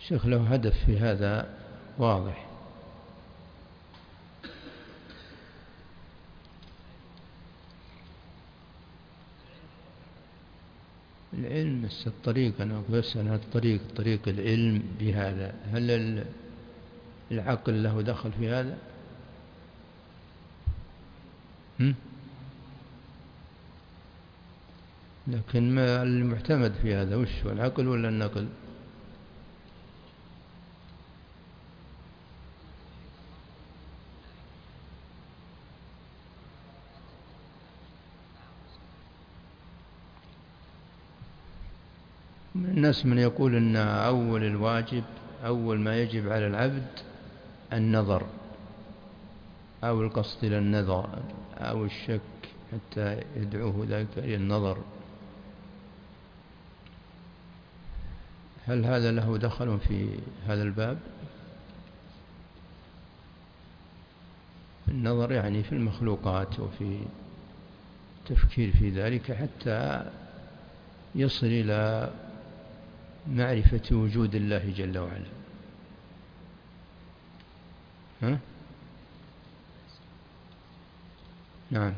الشيخ له هدف في هذا واضح. العلم الطريق، أنا أسأل هذا طريق العلم بهذا، هل العقل له دخل في هذا؟ لكن ما المعتمد في هذا وش هو، العقل ولا النقل؟ من الناس من يقول أن أول ما يجب على العبد النظر أو القصد إلى النظر أو الشك حتى يدعوه ذلك إلى النظر. هل هذا له دخل في هذا الباب؟ النظر يعني في المخلوقات وفي التفكير في ذلك حتى يصل إلى معرفة وجود الله جل وعلا. ها؟ نعم.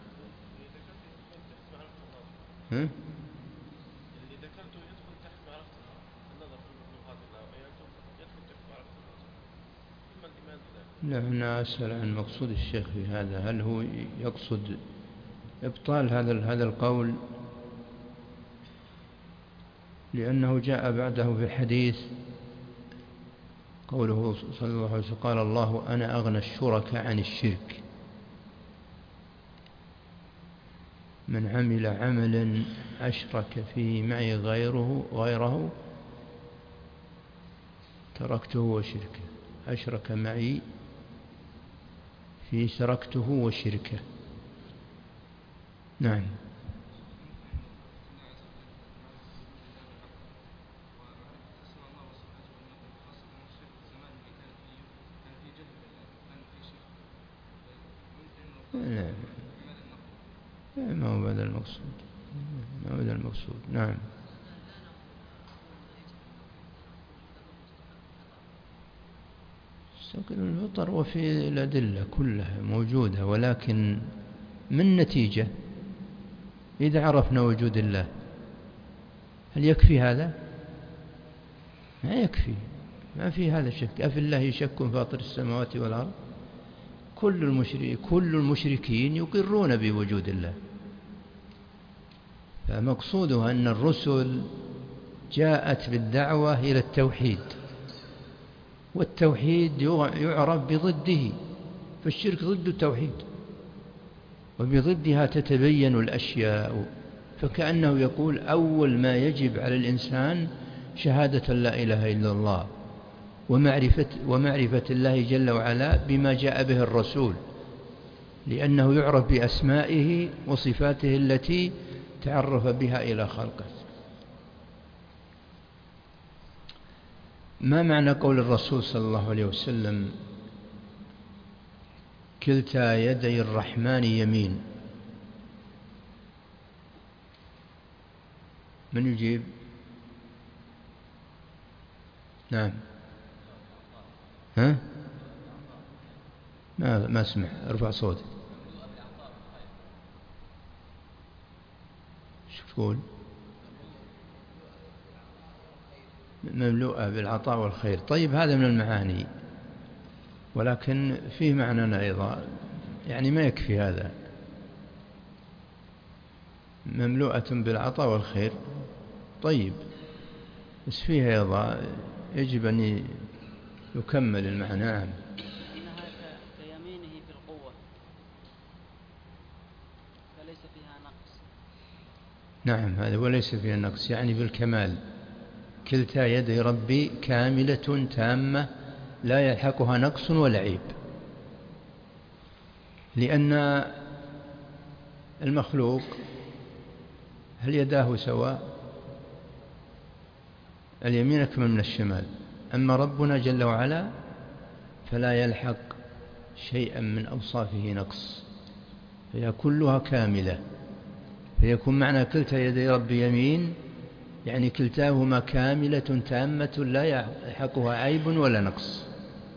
ها؟ اللي ذكرته يدخل تحت معرفة النظر في المخلوقات يدخل تحت معرفة النظر. لا، أنا أسأل عن مقصود الشيخ في هذا، هل هو يقصد إبطال هذا القول لأنه جاء بعده في الحديث قوله صلى الله عليه وسلم قال الله أنا أغنى الشركاء عن الشرك، من عمل عملا أشرك فيه معي غيره تركته وشركه، أشرك معي في تركته وشركه. نعم. ما هو هذا المقصود. نعم. مستقل الفطر وفي الأدلة كلها موجودة، ولكن من نتيجة إذا عرفنا وجود الله هل يكفي هذا؟ ما يكفي، ما في هذا شك. أفي الله شك فاطر السماوات والأرض، كل المشركين يقرون بوجود الله. فمقصودها أن الرسل جاءت بالدعوة إلى التوحيد، والتوحيد يعرف بضده، فالشرك ضد التوحيد وبضدها تتبين الأشياء. فكأنه يقول أول ما يجب على الإنسان شهادة لا إله إلا الله ومعرفة الله جل وعلا بما جاء به الرسول، لأنه يعرف بأسمائه وصفاته التي تعرف بها إلى خلقه. ما معنى قول الرسول صلى الله عليه وسلم كلتا يدي الرحمن يمين؟ من يجيب؟ نعم. ها؟ ما اسمع، ارفع صوتك. شو تقول؟ مملوءة بالعطاء والخير. طيب هذا من المعاني، ولكن فيه معنى أيضا، يعني ما يكفي هذا. مملوءة بالعطاء والخير طيب، بس فيها أيضا يجب أن يكمل المعنى. نعم. إنها كيمينه في القوة فليس فيها نقص. نعم، هذا وليس فيها نقص يعني بالكمال. كلتا يدي ربي كاملة تامة لا يلحقها نقص ولا عيب، لأن المخلوق هل يداه سواء؟ اليمين أكمل من الشمال، أما ربنا جل وعلا فلا يلحق شيئا من أوصافه نقص، فهي كلها كاملة. فيكون معنى كلتا يدي ربي يمين يعني كلتاهما كاملة تامة لا يلحقها عيب ولا نقص.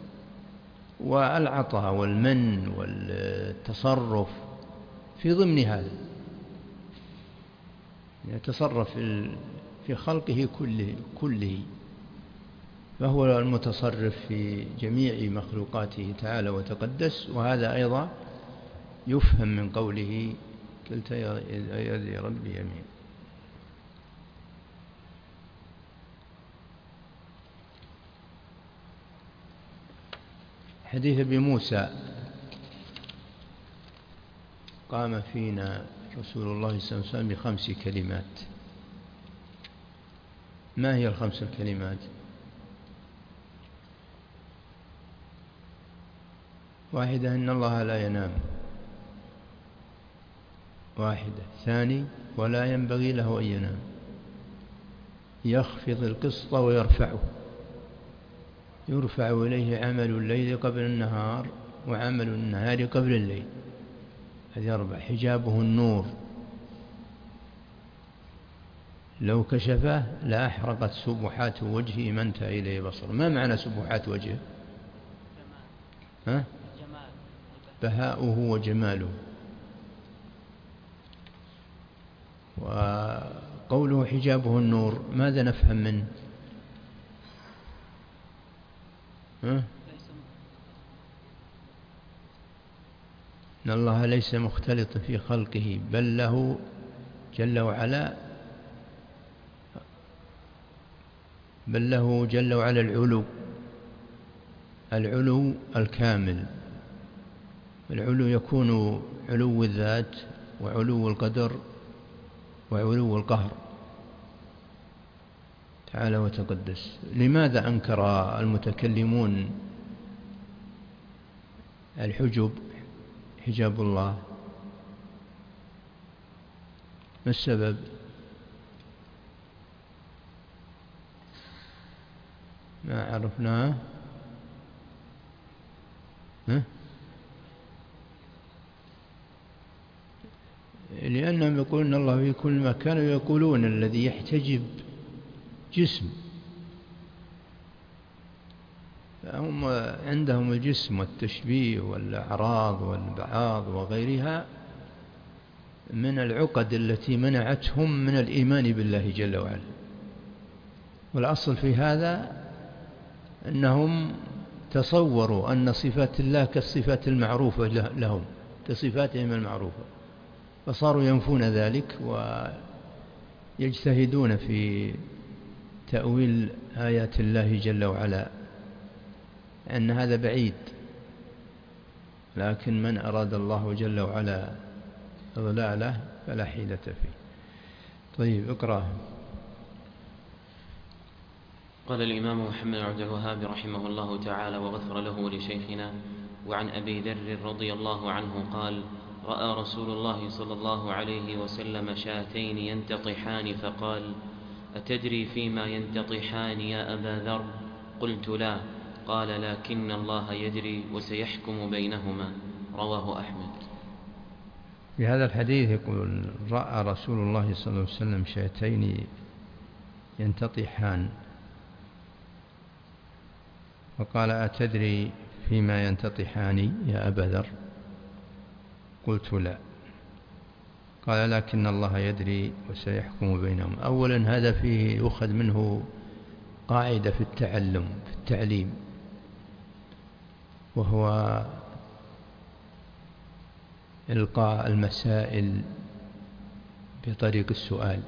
والعطاء والمن والتصرف في ضمن هذا، يتصرف في خلقه كله، فهو المتصرف في جميع مخلوقاته تعالى وتقدس. وهذا أيضا يفهم من قوله كلتا يدي ربي يمين. حديث أبي موسى: قام فينا رسول الله صلى الله عليه وسلم ب5 كلمات. ما هي ال5 الكلمات؟ واحدة: إن الله لا ينام. واحدة. ثاني: ولا ينبغي له أن ينام. يخفض القسط ويرفعه، يرفع إليه عمل الليل قبل النهار وعمل النهار قبل الليل. هذه 4. حجابه النور، لو كشفه لأحرقت سبحات وجهه ما انتهى إليه بصر. ما معنى سبحات وجهه؟ بهاؤه وجماله. وقوله حجابه النور ماذا نفهم منه؟ إن الله ليس مختلط في خلقه، بل له جل وعلا العلو الكامل. العلو يكون علو الذات وعلو القدر وعلو القهر تعالى وتقدس. لماذا أنكر المتكلمون حجاب الله؟ ما السبب؟ ما عرفناه. لأنهم يقولون الله في كل مكان، ويقولون الذي يحتجب جسم، فهم عندهم الجسم والتشبيه والأعراض والبعاض وغيرها من العقد التي منعتهم من الإيمان بالله جل وعلا. والأصل في هذا أنهم تصوروا أن صفات الله كالصفات المعروفة لهم، كصفاتهم المعروفة، فصاروا ينفون ذلك ويجتهدون في تأويل آيات الله جل وعلا، أن هذا بعيد. لكن من أراد الله جل وعلا إضلاله فلا حيلة فيه. طيب اقرأ. قال الإمام محمد عبد الوهاب رحمه الله تعالى وغفر له ولشيخنا: وعن أبي ذر رضي الله عنه قال: رأى رسول الله صلى الله عليه وسلم شاتين ينتطحان فقال: أتدري فيما ينتطحان يا أبا ذر؟ قلت: لا. قال: لكن الله يدري وسيحكم بينهما. رواه أحمد. في هذا الحديث يقول: رأى رسول الله صلى الله عليه وسلم شاتين ينتطحان فقال: أتدري فيما ينتطحان يا أبا ذر؟ قلت: لا. قال: لكن الله يدري وسيحكم بينهم. أولا هذا فيه يؤخذ منه قاعدة في التعليم، وهو إلقاء المسائل بطريق السؤال،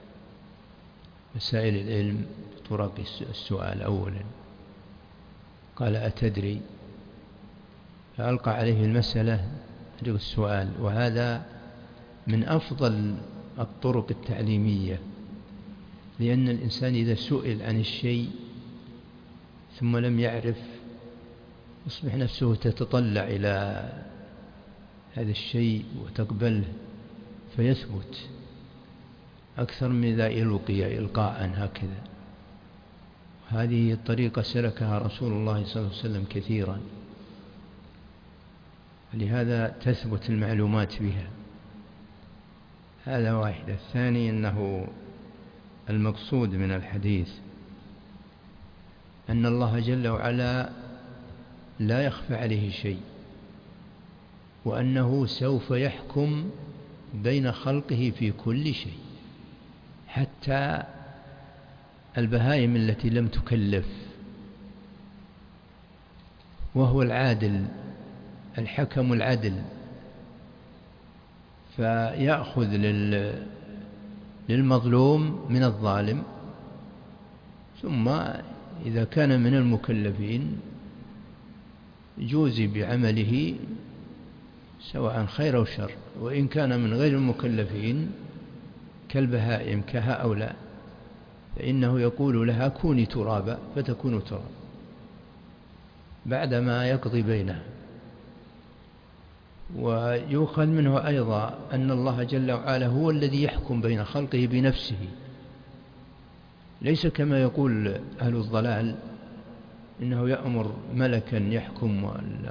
مسائل العلم بطرق السؤال. أولا قال: أتدري؟ فألقى عليه المسألة بطريق السؤال، وهذا من أفضل الطرق التعليمية، لأن الإنسان إذا سئل عن الشيء ثم لم يعرف يصبح نفسه تتطلع إلى هذا الشيء وتقبله فيثبت أكثر من إذا يلقي إلقاء هكذا. هذه الطريقة سلكها رسول الله صلى الله عليه وسلم كثيرا، لهذا تثبت المعلومات بها. هذا واحد. الثاني أنه المقصود من الحديث أن الله جل وعلا لا يخفى عليه شيء، وأنه سوف يحكم بين خلقه في كل شيء، حتى البهائم التي لم تكلف، وهو العادل الحكم العدل، فيأخذ للمظلوم من الظالم، ثم إذا كان من المكلفين جوزي بعمله سواء خير أو شر، وإن كان من غير المكلفين كالبهائم كهؤلاء فإنه يقول لها كوني ترابا فتكون ترابا بعدما يقضي بينها. ويؤخذ منه أيضا أن الله جل وعلا هو الذي يحكم بين خلقه بنفسه، ليس كما يقول أهل الضلال إنه يأمر ملكا يحكم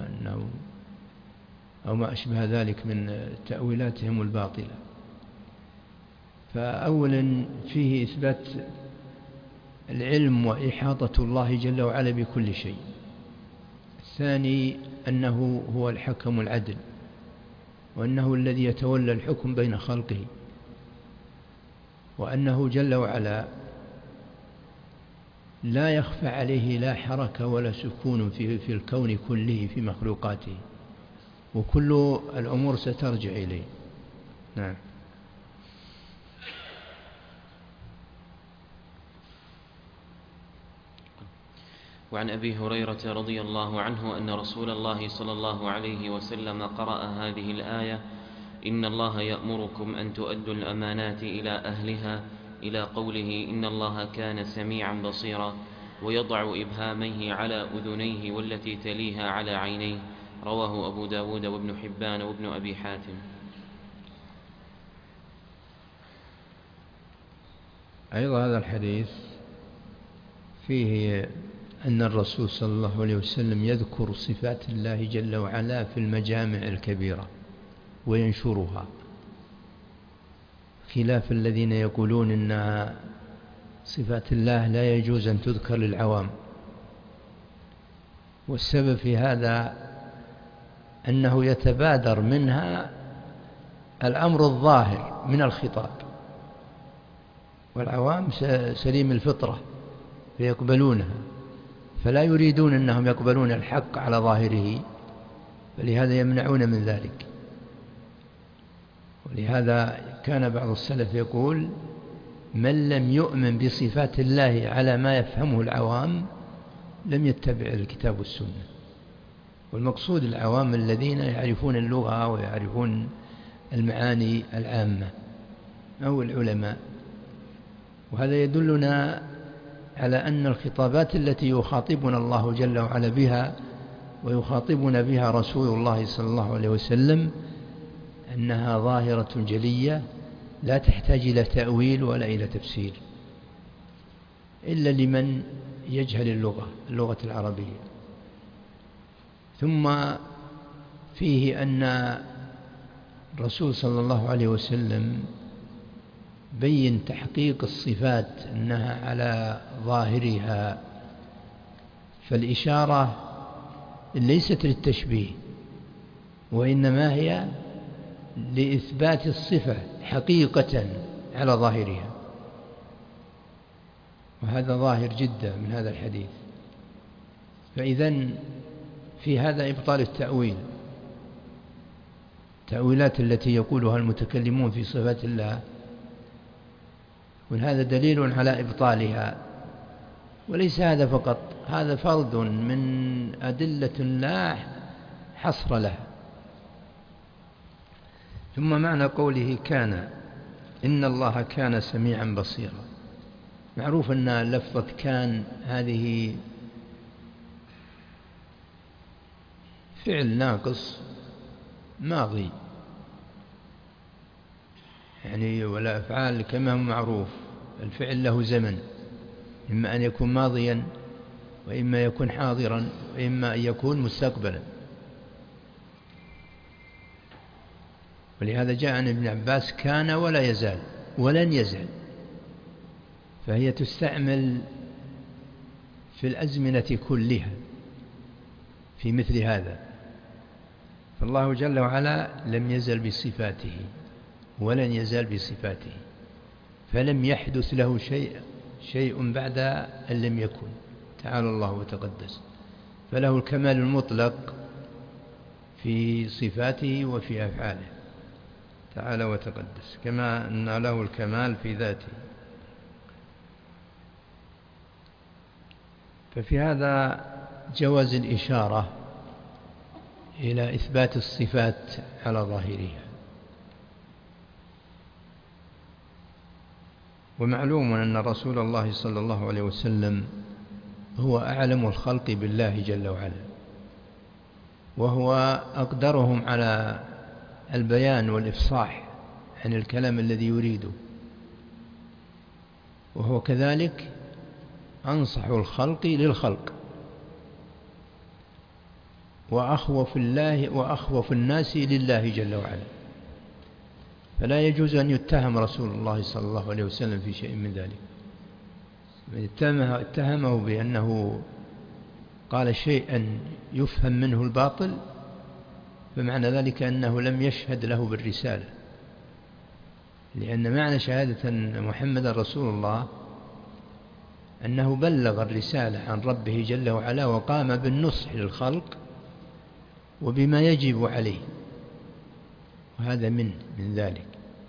أو ما أشبه ذلك من تأويلاتهم الباطلة. فأولا فيه إثبات العلم وإحاطة الله جل وعلا بكل شيء. الثاني أنه هو الحكم العدل، وأنه الذي يتولى الحكم بين خلقه، وأنه جل وعلا لا يخفى عليه لا حركة ولا سكون في الكون كله في مخلوقاته، وكل الأمور سترجع إليه. نعم. وعن أبي هريرة رضي الله عنه أن رسول الله صلى الله عليه وسلم قرأ هذه الآية: إن الله يأمركم أن تؤدوا الأمانات إلى أهلها، إلى قوله إن الله كان سميعا بصيرا، ويضع إبهاميه على أذنيه والتي تليها على عينيه. رواه أبو داود وابن حبان وابن أبي حاتم. أيضا هذا الحديث فيه أن الرسول صلى الله عليه وسلم يذكر صفات الله جل وعلا في المجامع الكبيرة وينشرها، خلاف الذين يقولون إن صفات الله لا يجوز أن تذكر للعوام. والسبب في هذا أنه يتبادر منها الأمر الظاهر من الخطاب، والعوام سليم الفطرة فيقبلونها، فلا يريدون أنهم يقبلون الحق على ظاهره، فلهذا يمنعون من ذلك. ولهذا كان بعض السلف يقول: من لم يؤمن بصفات الله على ما يفهمه العوام لم يتبع الكتاب والسنة. والمقصود العوام الذين يعرفون اللغة ويعرفون المعاني العامة أو العلماء. وهذا يدلنا على أن الخطابات التي يخاطبنا الله جل وعلا بها ويخاطبنا بها رسول الله صلى الله عليه وسلم أنها ظاهرة جلية لا تحتاج إلى تأويل ولا إلى تفسير، إلا لمن يجهل اللغة العربية. ثم فيه أن الرسول صلى الله عليه وسلم بين تحقيق الصفات أنها على ظاهرها، فالإشارة ليست للتشبيه، وإنما هي لإثبات الصفة حقيقة على ظاهرها. وهذا ظاهر جدا من هذا الحديث. فإذن في هذا إبطال التأويل، التأويلات التي يقولها المتكلمون في صفات الله، وهذا دليل على إبطالها. وليس هذا فقط، هذا فرد من أدلة لا حصر لها. ثم معنى قوله كان، إن الله كان سميعا بصيرا. معروف أن لفظة كان هذه فعل ناقص ماضي، يعني ولا أفعال كما هو معروف الفعل له زمن، إما أن يكون ماضيا وإما يكون حاضرا وإما أن يكون مستقبلا. ولهذا جاء عن ابن عباس كان ولا يزال ولن يزال، فهي تستعمل في الأزمنة كلها في مثل هذا. فالله جل وعلا لم يزل بصفاته ولن يزال بصفاته، فلم يحدث له شيء بعد أن لم يكن، تعالى الله وتقدس، فله الكمال المطلق في صفاته وفي أفعاله تعالى وتقدس، كما أن له الكمال في ذاته. ففي هذا جواز الإشارة إلى إثبات الصفات على ظاهرها. ومعلوم أن رسول الله صلى الله عليه وسلم هو أعلم الخلق بالله جل وعلا، وهو أقدرهم على البيان والإفصاح عن الكلام الذي يريده، وهو كذلك أنصح الخلق للخلق وأخوف الناس لله جل وعلا. فلا يجوز أن يتهم رسول الله صلى الله عليه وسلم في شيء من ذلك. من اتهمه بأنه قال شيئا يفهم منه الباطل، فمعنى ذلك أنه لم يشهد له بالرسالة، لأن معنى شهادة أن محمد رسول الله أنه بلغ الرسالة عن ربه جل وعلا وقام بالنصح للخلق وبما يجب عليه، وهذا من ذلك.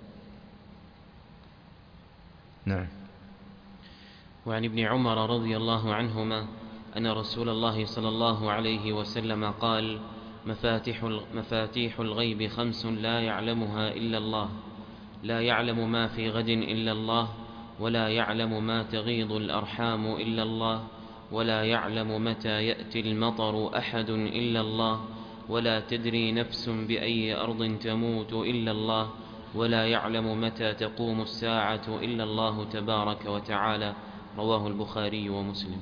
نعم. وعن ابن عمر رضي الله عنهما أن رسول الله صلى الله عليه وسلم قال: مفاتيح الغيب 5 لا يعلمها إلا الله، لا يعلم ما في غد إلا الله، ولا يعلم ما تغيض الأرحام إلا الله، ولا يعلم متى يأتي المطر أحد إلا الله، ولا تدري نفس بأي أرض تموت إلا الله، ولا يعلم متى تقوم الساعة إلا الله تبارك وتعالى. رواه البخاري ومسلم.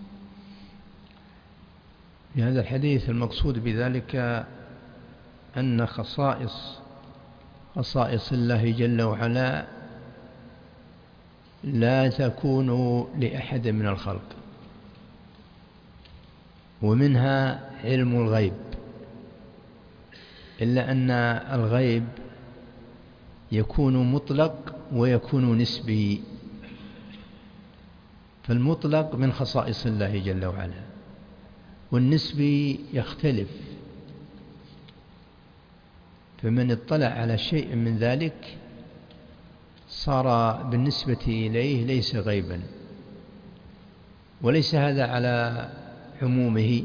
في هذا الحديث المقصود بذلك أن خصائص الله جل وعلا لا تكون لأحد من الخلق، ومنها علم الغيب، إلا أن الغيب يكون مطلق ويكون نسبي. فالمطلق من خصائص الله جل وعلا، والنسبي يختلف. فمن اطلع على شيء من ذلك صار بالنسبة إليه ليس غيبا، وليس هذا على عمومه،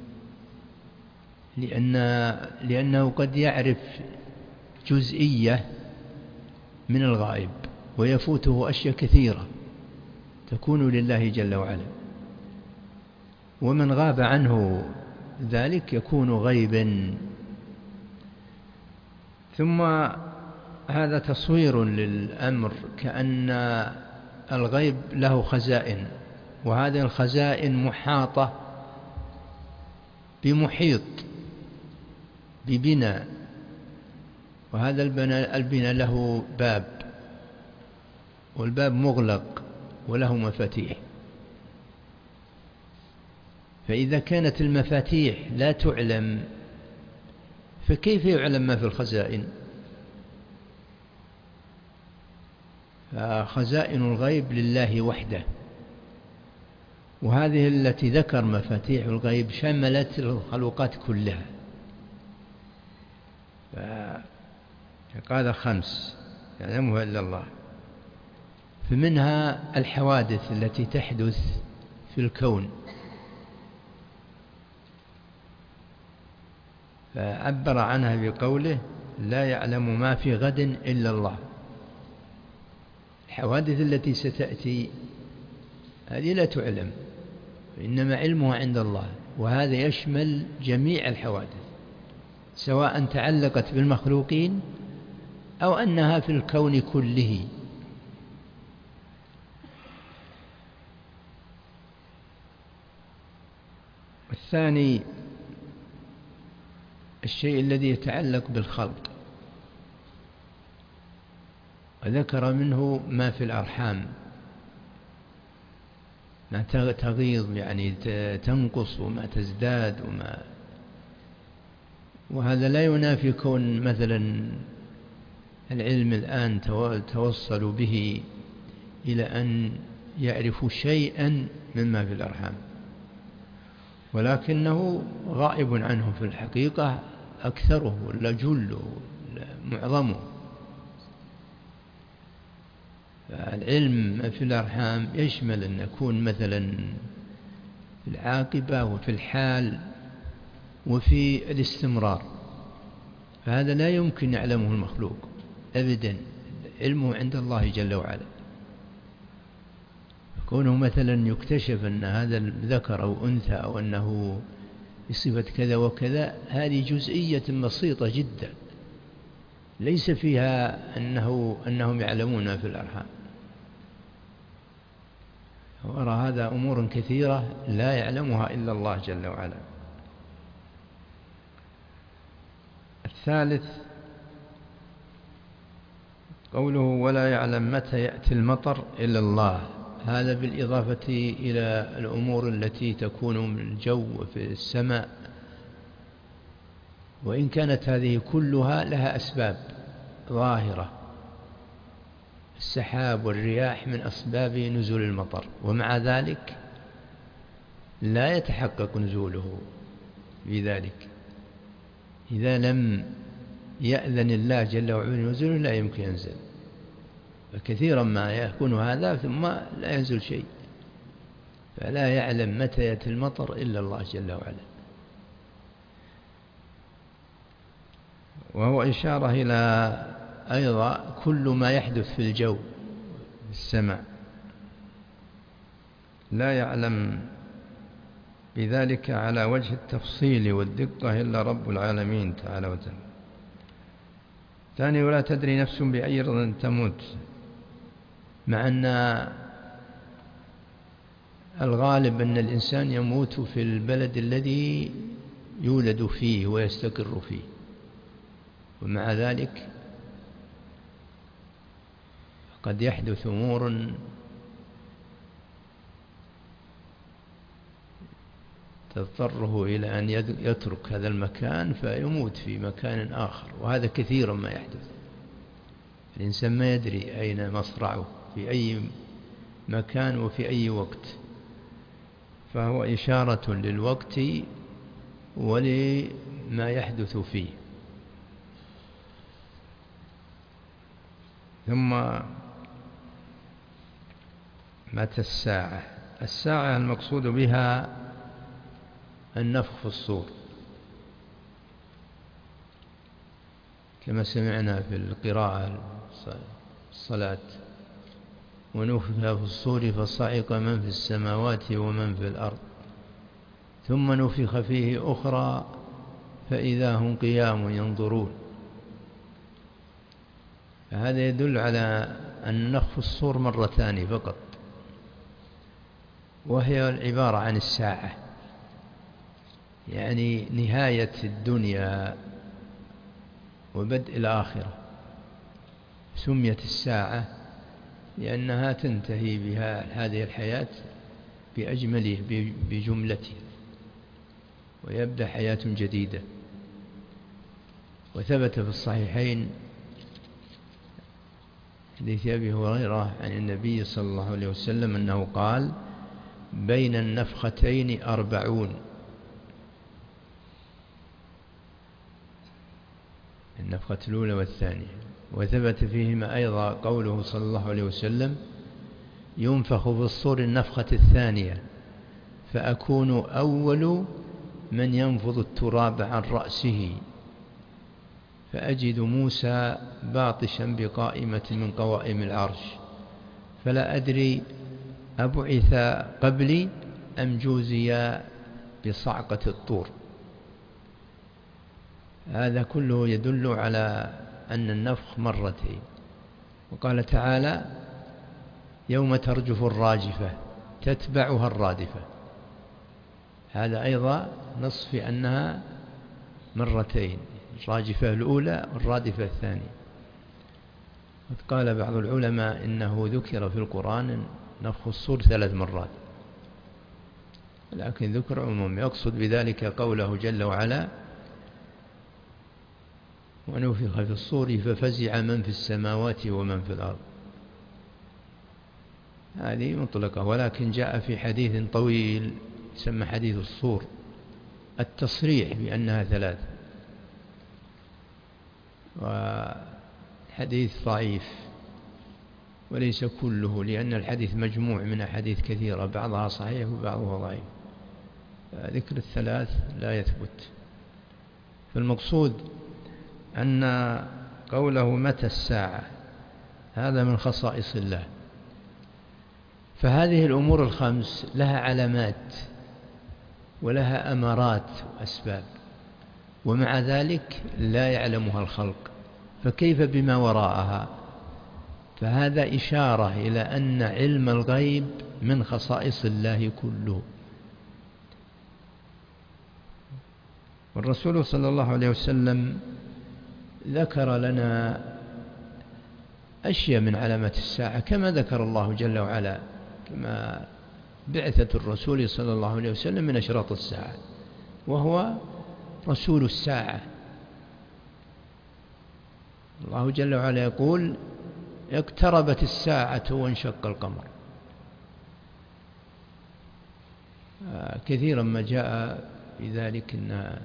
لأنه قد يعرف جزئية من الغائب ويفوته أشياء كثيرة تكون لله جل وعلا، ومن غاب عنه ذلك يكون غيبا. ثم هذا تصوير للأمر كأن الغيب له خزائن، وهذه الخزائن محاطة بمحيط ببناء، وهذا البناء له باب، والباب مغلق وله مفاتيح. فإذا كانت المفاتيح لا تعلم، فكيف يعلم ما في الخزائن؟ فخزائن الغيب لله وحده، وهذه التي ذكر مفاتيح الغيب شملت الخلوقات كلها. فقال 5 يعلمها إلا الله. فمنها الحوادث التي تحدث في الكون، فعبر عنها بقوله: لا يعلم ما في غد إلا الله. الحوادث التي ستأتي هذه لا تعلم، إنما علمها عند الله، وهذا يشمل جميع الحوادث سواء تعلقت بالمخلوقين أو أنها في الكون كله. الثاني الشيء الذي يتعلق بالخلق، وذكر منه ما في الأرحام، ما تغيض يعني تنقص وما تزداد وهذا لا ينافي كون مثلا العلم الآن توصلوا به إلى أن يعرفوا شيئا مما في الأرحام، ولكنه غائب عنه في الحقيقة أكثره ولا جله ولا معظمه. العلم في الأرحام يشمل أن يكون مثلا في العاقبة وفي الحال وفي الاستمرار، فهذا لا يمكن يعلمه المخلوق أبدا، علمه عند الله جل وعلا. كونه مثلا يكتشف أن هذا ذكر أو أنثى أو أنه بصفة كذا وكذا، هذه جزئية بسيطة جدا ليس فيها أنهم يعلمون ما في الأرحام. وراء هذا أمور كثيرة لا يعلمها إلا الله جل وعلا. الثالث قوله ولا يعلم متى يأتي المطر إلا الله، هذا بالإضافة إلى الأمور التي تكون من الجو في السماء، وإن كانت هذه كلها لها أسباب ظاهرة. السحاب والرياح من أسباب نزول المطر، ومع ذلك لا يتحقق نزوله بذلك. إذا لم يأذن الله جل وعلا نزوله لا يمكن ينزل، فكثيرا ما يكون هذا ثم لا ينزل شيء. فلا يعلم متى يأتي المطر إلا الله جل وعلا. وهو إشارة إلى أيضا كل ما يحدث في الجو في السماء لا يعلم بذلك على وجه التفصيل والدقة إلا رب العالمين تعالى وتعالى. ثاني ولا تدري نفس بأي أرض تموت، مع أن الغالب أن الإنسان يموت في البلد الذي يولد فيه ويستقر فيه، ومع ذلك قد يحدث أمور تضطره إلى أن يترك هذا المكان فيموت في مكان آخر، وهذا كثيرا ما يحدث. الإنسان ما يدري أين مصرعه في أي مكان وفي أي وقت، فهو إشارة للوقت ولما يحدث فيه. ثم متى الساعة؟ الساعة المقصود بها النفخ في الصور، كما سمعنا في القراءة الصلاة ونفخ في الصور فصعق من في السماوات ومن في الأرض ثم نفخ فيه أخرى فإذا هم قيام ينظرون. فهذا يدل على أن نفخ الصور مرتان فقط، وهي العبارة عن الساعة، يعني نهاية الدنيا وبدء الآخرة. سميت الساعة لأنها تنتهي بها هذه الحياة بأجمله بجملته، ويبدأ حياة جديدة. وثبت في الصحيحين حديث أبي هريرة عن النبي صلى الله عليه وسلم أنه قال بين النفختين 40، النفخة الأولى والثانية. وثبت فيهما أيضا قوله صلى الله عليه وسلم ينفخ في الصور النفخة الثانية فأكون أول من ينفض التراب عن رأسه فأجد موسى باطشا بقائمة من قوائم العرش فلا أدري أبعث قبلي أم جوزي بصعقة الطور. هذا كله يدل على أن النفخ مرتين. وقال تعالى يوم ترجف الراجفة تتبعها الرادفة، هذا أيضا نص في أنها مرتين، الراجفة الأولى والرادفة الثانية. قال بعض العلماء إنه ذكر في القرآن نفخ الصور 3 مرات، لكن ذكر عموم يقصد بذلك قوله جل وعلا: ونفخ في الصور ففزع من في السماوات ومن في الأرض. هذه مطلقة، ولكن جاء في حديث طويل يسمى حديث الصور التصريح بأنها ثلاث، وحديث ضعيف وليس كله، لأن الحديث مجموع من أحاديث كثيرة بعضها صحيح وبعضها ضعيف، ذكر الثلاث لا يثبت. فالمقصود أن قوله متى الساعة هذا من خصائص الله، فهذه الأمور الخمس لها علامات ولها أمارات وأسباب، ومع ذلك لا يعلمها الخلق، فكيف بما وراءها؟ فهذا إشارة إلى أن علم الغيب من خصائص الله كله. والرسول صلى الله عليه وسلم ذكر لنا أشياء من علامات الساعة كما ذكر الله جل وعلا، كما بعثة الرسول صلى الله عليه وسلم من أشراط الساعة، وهو رسول الساعة. الله جل وعلا يقول: اقتربت الساعة وانشق القمر. كثيرا ما جاء في ذلك.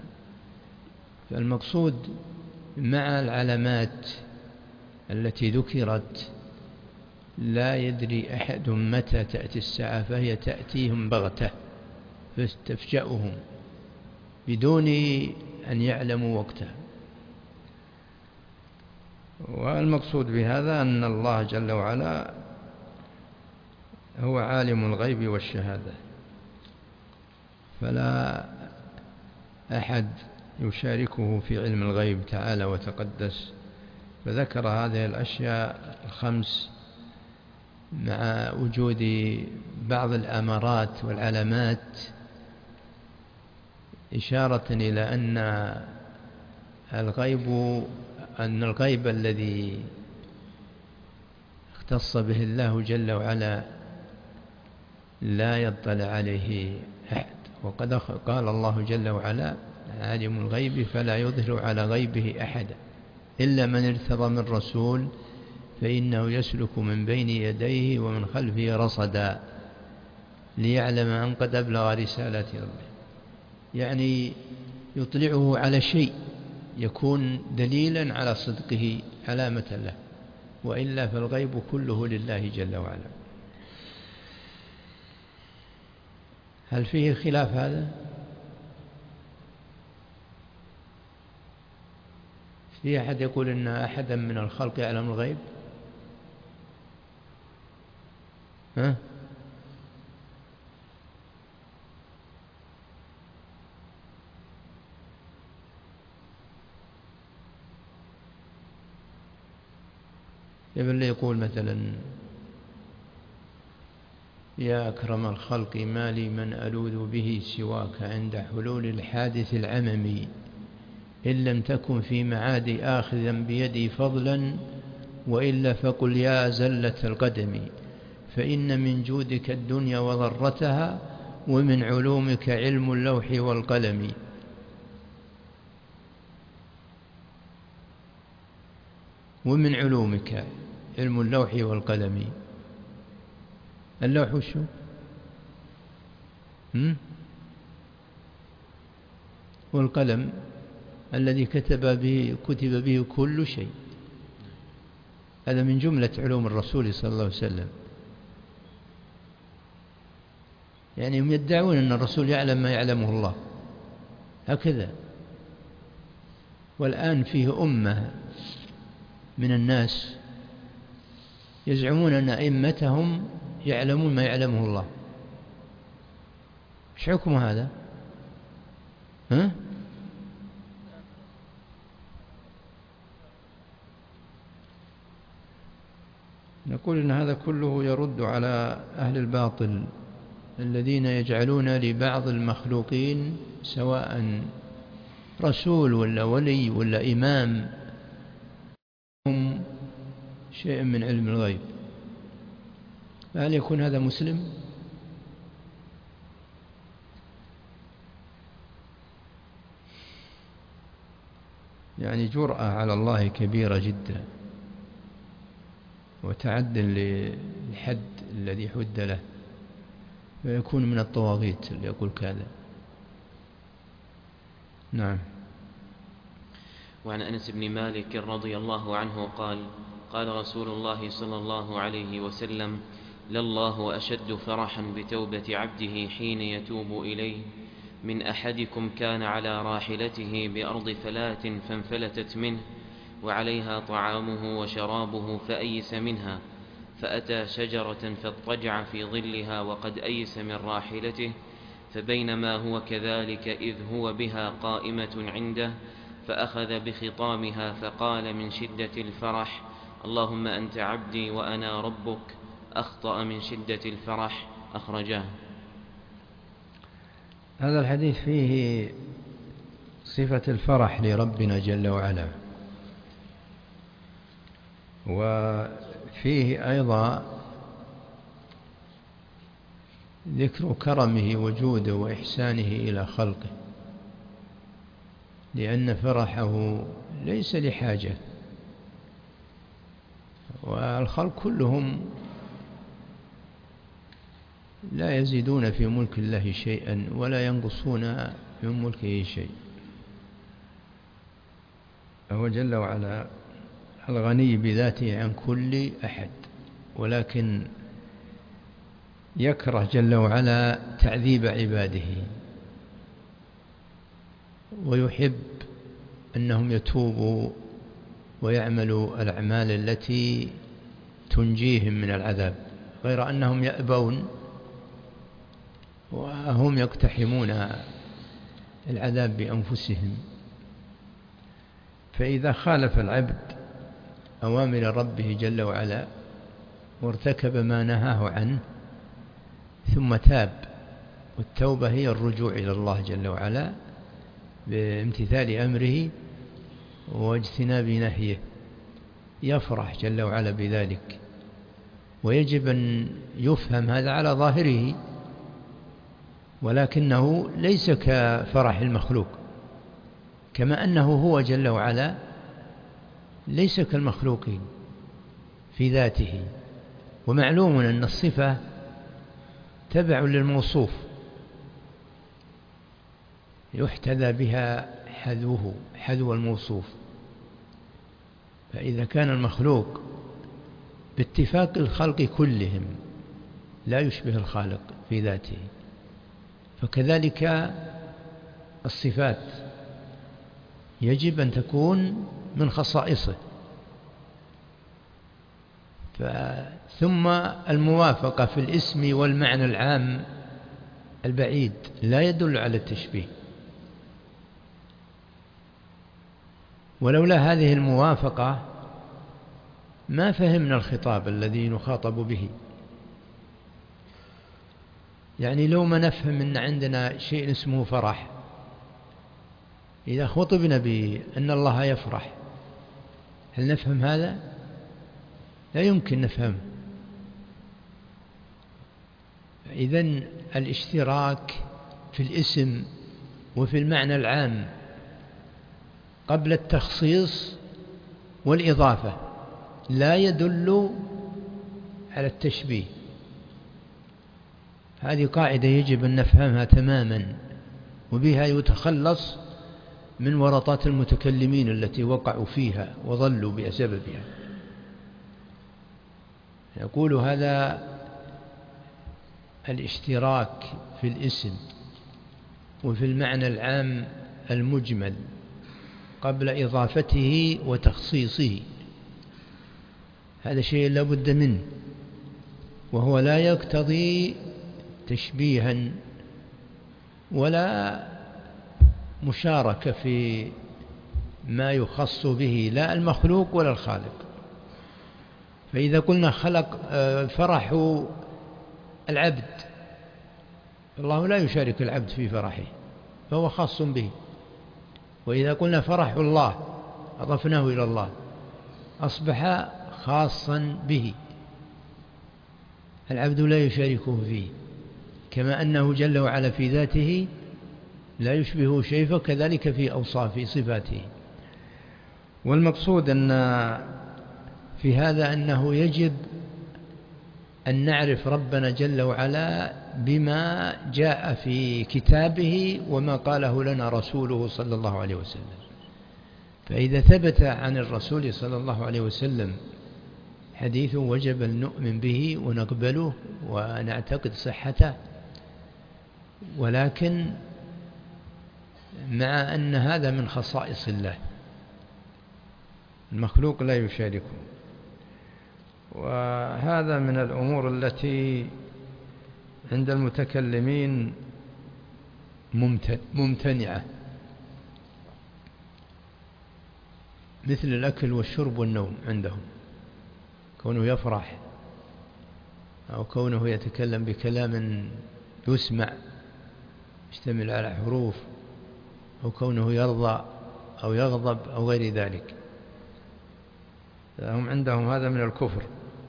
فالمقصود مع العلامات التي ذكرت لا يدري أحد متى تأتي الساعة، فهي تأتيهم بغتة فتفجأهم بدون أن يعلموا وقتها. والمقصود بهذا أن الله جل وعلا هو عالم الغيب والشهادة، فلا أحد يشاركه في علم الغيب تعالى وتقدس. فذكر هذه الأشياء الخمس مع وجود بعض الأمارات والعلامات إشارة إلى أن الغيب الذي اختص به الله جل وعلا لا يطلع عليه أحد. وقد قال الله جل وعلا: عالم الغيب فلا يظهر على غيبه أحدا إلا من ارتضى من رسول فإنه يسلك من بين يديه ومن خلفه رصدا ليعلم أن قد أبلغ رسالة ربه. يعني يطلعه على شيء يكون دليلا على صدقه، علامة له، وإلا فالغيب كله لله جل وعلا. هل فيه خلاف هذا؟ في أحد يقول إن أحدا من الخلق يعلم الغيب؟ ها؟ اللي يقول مثلا: يا أكرم الخلق ما لي من ألوذ به سواك عند حلول الحادث العممي إن لم تكن في معادي آخذا بيدي فضلا وإلا فقل يا زلة القدم فإن من جودك الدنيا وضرتها ومن علومك علم اللوح والقلم. ومن علومك علم اللوح والقلم. اللوح شو؟ والقلم الذي كتب به كل شيء. هذا من جملة علوم الرسول صلى الله عليه وسلم. يعني هم يدعون أن الرسول يعلم ما يعلمه الله هكذا. والآن فيه أمة من الناس يزعمون أن أئمتهم يعلمون ما يعلمه الله. ايش حكم هذا؟ ها؟ نقول إن هذا كله يرد على أهل الباطل الذين يجعلون لبعض المخلوقين سواء رسول ولا ولي ولا إمام هم شيء من علم الغيب. فهل يكون هذا مسلم؟ يعني جرأة على الله كبيرة جدا، وتعد للحد الذي حد له، فيكون من الطواغيت اللي يقول كذا. نعم. وعن أنس بن مالك رضي الله عنه قال: قال رسول الله صلى الله عليه وسلم: لله أشد فرحا بتوبة عبده حين يتوب إليه من أحدكم كان على راحلته بأرض فلاة فانفلتت منه وعليها طعامه وشرابه فأيس منها، فأتى شجرة فاضطجع في ظلها وقد أيس من راحلته، فبينما هو كذلك إذ هو بها قائمة عنده، فأخذ بخطامها فقال من شدة الفرح: اللهم أنت عبدي وأنا ربك. أخطأ من شدة الفرح. أخرجاه. هذا الحديث فيه صفة الفرح لربنا جل وعلا، وفيه أيضا ذكر كرمه وجوده وإحسانه إلى خلقه، لأن فرحه ليس لحاجة، والخلق كلهم لا يزيدون في ملك الله شيئا ولا ينقصون من ملكه شيء، فهو جل وعلا الغني بذاته عن كل أحد، ولكن يكره جل وعلا تعذيب عباده، ويحب أنهم يتوبوا ويعملوا الأعمال التي تنجيهم من العذاب، غير أنهم يأبون وهم يقتحمون العذاب بأنفسهم. فإذا خالف العبد أوامر ربه جل وعلا وارتكب ما نهاه عنه ثم تاب، والتوبة هي الرجوع إلى الله جل وعلا بامتثال أمره واجتناب نهيه، يفرح جل وعلا بذلك، ويجب أن يفهم هذا على ظاهره، ولكنه ليس كفرح المخلوق، كما أنه هو جل وعلا ليس كالمخلوقين في ذاته. ومعلوم أن الصفة تبع للموصوف يحتذى بها حذو الموصوف، فإذا كان المخلوق باتفاق الخلق كلهم لا يشبه الخالق في ذاته، فكذلك الصفات يجب أن تكون من خصائصه. ثم الموافقة في الاسم والمعنى العام البعيد لا يدل على التشبيه، ولولا هذه الموافقة ما فهمنا الخطاب الذي نخاطب به. يعني لو ما نفهم أن عندنا شيء اسمه فرح، إذا خطبنا بأن الله يفرح، هل نفهم هذا؟ لا يمكن نفهم. إذن الاشتراك في الاسم وفي المعنى العام قبل التخصيص والإضافة لا يدل على التشبيه. هذه قاعدة يجب أن نفهمها تماما، وبها يتخلص من ورطات المتكلمين التي وقعوا فيها وضلوا بسببها. يقول هذا الاشتراك في الاسم وفي المعنى العام المجمل قبل إضافته وتخصيصه، هذا شيء لا بد منه، وهو لا يقتضي تشبيها ولا مشاركة في ما يخص به لا المخلوق ولا الخالق. فإذا قلنا فرح العبد، الله لا يشارك العبد في فرحه، فهو خاص به. وإذا قلنا فرح الله أضفناه إلى الله، أصبح خاصا به، العبد لا يشاركه فيه، كما أنه جل وعلا في ذاته لا يشبهه شيء، فكذلك في أوصاف صفاته. والمقصود أن في هذا أنه يجب أن نعرف ربنا جل وعلا بما جاء في كتابه وما قاله لنا رسوله صلى الله عليه وسلم. فإذا ثبت عن الرسول صلى الله عليه وسلم حديث وجب أن نؤمن به ونقبله ونعتقد صحته، ولكن مع أن هذا من خصائص الله، المخلوق لا يشاركه. وهذا من الأمور التي عند المتكلمين ممتنعة، مثل الأكل والشرب والنوم عندهم، كونه يفرح أو كونه يتكلم بكلام يسمع يشتمل على حروف، أو كونه يرضى أو يغضب أو غير ذلك، هم عندهم هذا من الكفر.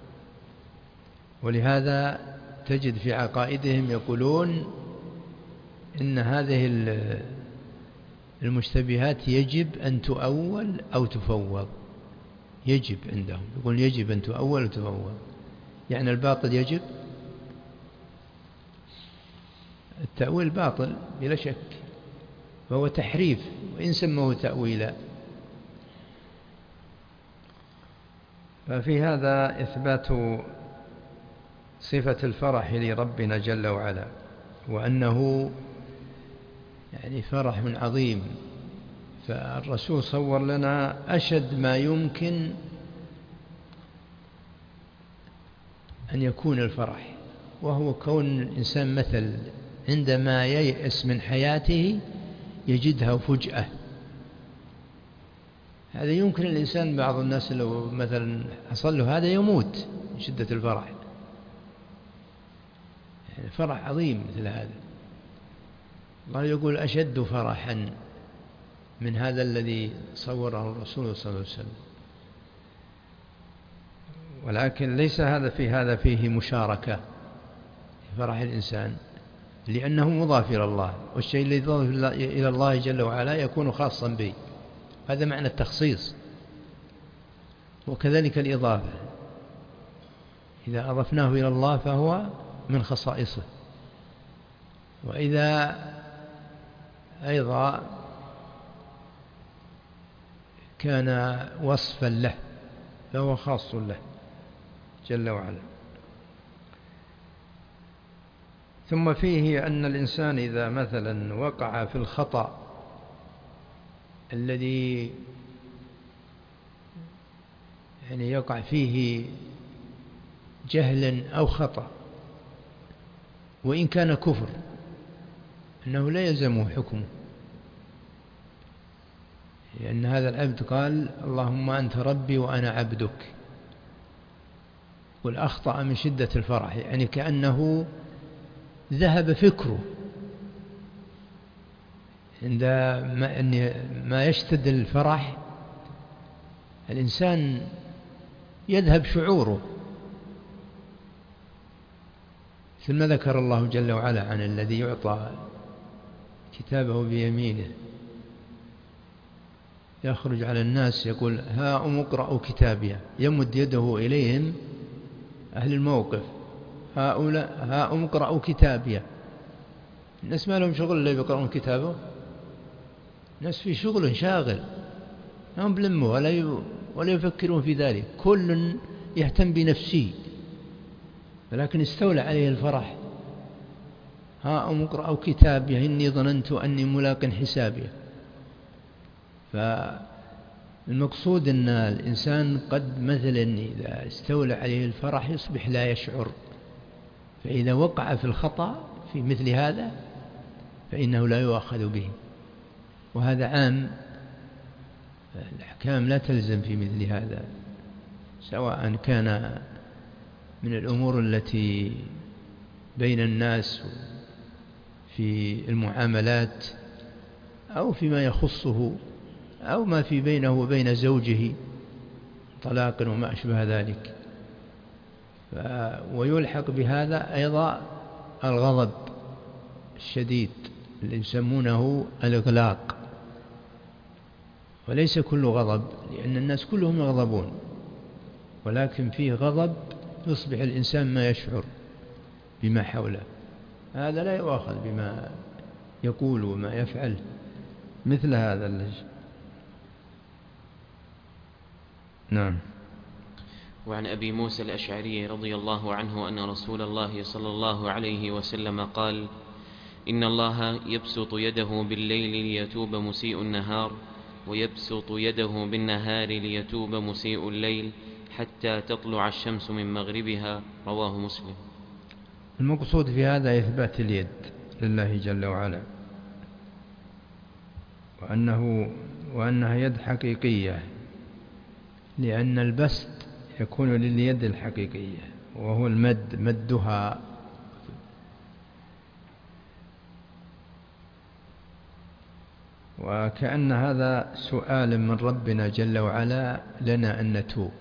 ولهذا تجد في عقائدهم يقولون إن هذه المشتبهات يجب أن تؤول أو تفوض. يجب عندهم، يقول يجب أن تؤول وتفوض، يعني الباطل يجب، التأويل باطل بلا شك، فهو تحريف وإن سموه تأويلا. ففي هذا إثبات صفة الفرح لربنا جل وعلا، وأنه يعني فرح عظيم. فالرسول صور لنا أشد ما يمكن أن يكون الفرح، وهو كون الإنسان مثل عندما ييأس من حياته يجدها فجأة. هذا يمكن الإنسان، بعض الناس لو مثلا حصل له هذا يموت من شدة الفرح، يعني فرح عظيم مثل هذا. الله يقول أشد فرحا من هذا الذي صوره الرسول صلى الله عليه وسلم. ولكن ليس هذا فيه مشاركة في فرح الإنسان، لأنه مضاف إلى الله، والشيء الذي يضاف إلى الله جل وعلا يكون خاصا به، هذا معنى التخصيص. وكذلك الإضافة، إذا أضفناه إلى الله فهو من خصائصه، وإذا أيضا كان وصفا له فهو خاص له جل وعلا. ثم فيه أن الإنسان إذا مثلا وقع في الخطأ الذي يعني يقع فيه جهلا أو خطأ وإن كان كفر، أنه لا يلزمه حكمه، لأن هذا العبد قال اللهم أنت ربي وأنا عبدك، والأخطأ من شدة الفرح، يعني كأنه ذهب فكره عندما يشتد الفرح، الإنسان يذهب شعوره. ثم ذكر الله جل وعلا عن الذي يعطى كتابه بيمينه يخرج على الناس يقول ها اقرأوا كتابي، يمد يده إليهم أهل الموقف، هؤلاء ها اقرأوا كتابي. الناس ما لهم شغل اللي يقرأون كتابه، الناس في شغل شاغل، هم بلموا ولا يفكرون في ذلك، كل يهتم بنفسه، ولكن استولى عليه الفرح. ها اقرأوا كتابي إني ظننت أني ملاق حسابي. فالمقصود أن الإنسان قد مثلا إذا استولى عليه الفرح يصبح لا يشعر، فإذا وقع في الخطأ في مثل هذا فإنه لا يؤاخذ به، وهذا عام، الأحكام لا تلزم في مثل هذا، سواء كان من الأمور التي بين الناس في المعاملات أو فيما يخصه أو ما في بينه وبين زوجه طلاق وما أشبه ذلك. ويلحق بهذا أيضا الغضب الشديد اللي يسمونه الإغلاق، وليس كل غضب، لأن الناس كلهم يغضبون، ولكن فيه غضب يصبح الإنسان ما يشعر بما حوله، هذا لا يؤاخذ بما يقول وما يفعل، مثل هذا نعم. وعن أبي موسى الأشعري رضي الله عنه أن رسول الله صلى الله عليه وسلم قال: إن الله يبسط يده بالليل ليتوب مسيء النهار، ويبسط يده بالنهار ليتوب مسيء الليل، حتى تطلع الشمس من مغربها. رواه مسلم. المقصود في هذا إثبات اليد لله جل وعلا، وأنها يد حقيقية، لأن البسط يكون لليد الحقيقية وهو المد، مدها. وكأن هذا سؤال من ربنا جل وعلا لنا أن نتوب،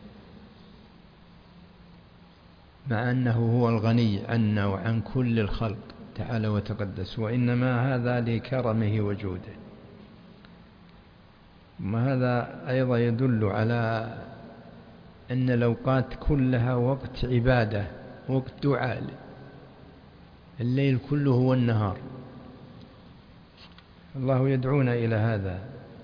مع أنه هو الغني عنا وعن كل الخلق تعالى وتقدس، وإنما هذا لكرمه وجوده. وهذا أيضا يدل على أن الأوقات كلها وقت عبادة، وقت دعاء، الليل كله هو النهار، الله يدعونا إلى هذا.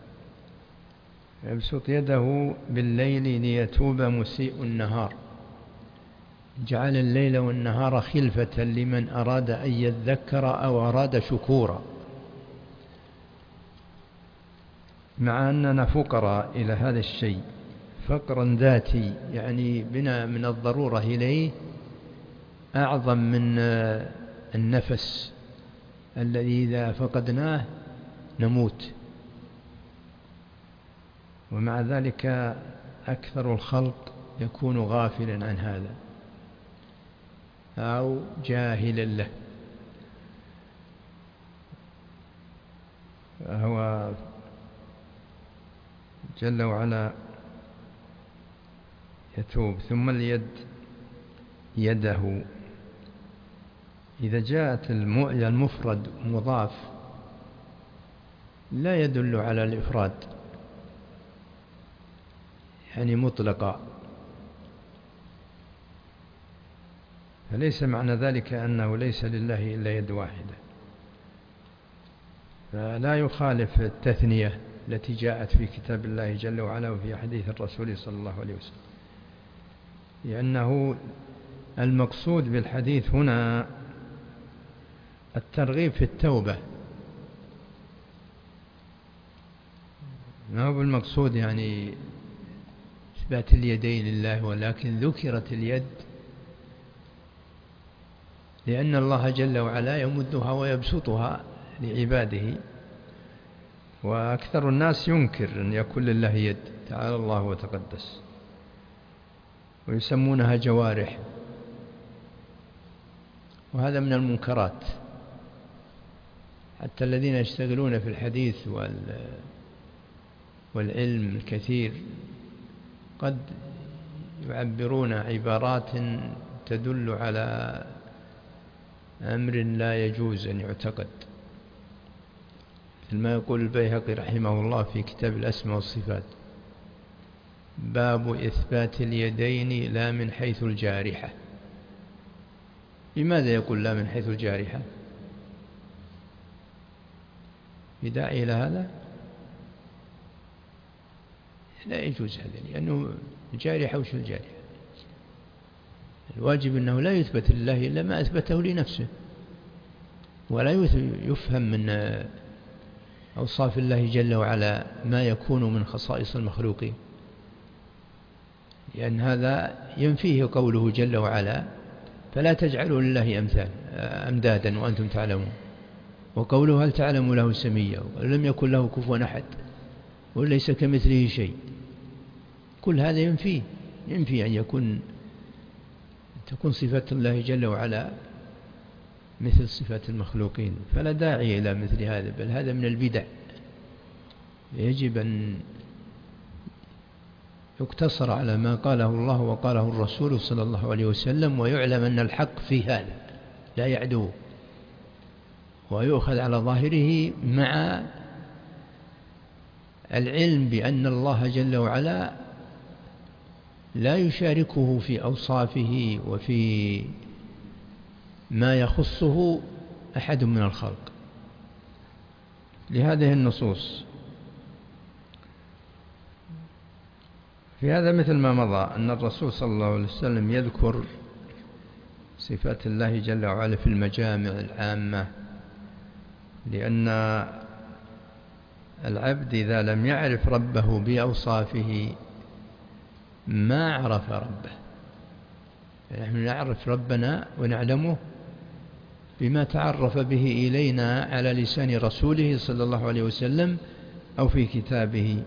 يبسط يده بالليل ليتوب مسيء النهار، جعل الليل والنهار خلفة لمن أراد أن يذكر أو أراد شكورا، مع أننا فقراء إلى هذا الشيء فقرا ذاتي، يعني بنا من الضرورة إليه أعظم من النفس الذي إذا فقدناه نموت. ومع ذلك أكثر الخلق يكون غافلا عن هذا أو جاهلا له. هو جل وعلا يتوب. ثم اليد، يده إذا جاءت المفرد مضاف لا يدل على الإفراد، يعني مطلقا، فليس معنى ذلك أنه ليس لله إلا يد واحدة، فلا يخالف التثنية التي جاءت في كتاب الله جل وعلا وفي حديث الرسول صلى الله عليه وسلم، لأنه المقصود بالحديث هنا الترغيب في التوبة، ما هو بالمقصود يعني إثبات اليدين لله، ولكن ذكرت اليد لأن الله جل وعلا يمدها ويبسطها لعباده، وأكثر الناس ينكر أن يكون لله يد تعالى الله وتقدس، ويسمونها جوارح، وهذا من المنكرات. حتى الذين يشتغلون في الحديث والعلم الكثير قد يعبرون عبارات تدل على أمر لا يجوز أن يعتقد، مثل ما يقول البيهقي رحمه الله في كتاب الأسماء والصفات: باب إثبات اليدين لا من حيث الجارحة. لماذا يقول لا من حيث الجارحة؟ بداعي إلى هذا؟ لا يجوز هذا، لأنه الجارحة وش الجارحة؟ الواجب أنه لا يثبت لله إلا ما أثبته لنفسه، ولا يفهم من أوصاف الله جل وعلا ما يكون من خصائص المخلوقين، لأن هذا ينفيه قوله جل وعلا: فلا تجعلوا لله أمدادا وأنتم تعلمون، وقوله: هل تعلم له سميا، ولم يكن له كفوا أحد، وليس كمثله شيء. كل هذا ينفي أن تكون صفة الله جل وعلا مثل صفات المخلوقين، فلا داعي إلى مثل هذا، بل هذا من البدع. يجب أن يقتصر على ما قاله الله وقاله الرسول صلى الله عليه وسلم، ويعلم أن الحق في هذا لا يعدو، ويؤخذ على ظاهره مع العلم بأن الله جل وعلا لا يشاركه في أوصافه وفي ما يخصه أحد من الخلق لهذه النصوص. في هذا مثل ما مضى أن الرسول صلى الله عليه وسلم يذكر صفات الله جل وعلا في المجامع العامة، لأن العبد إذا لم يعرف ربه بأوصافه ما عرف ربه. نحن نعرف ربنا ونعلمه بما تعرف به إلينا على لسان رسوله صلى الله عليه وسلم أو في كتابه.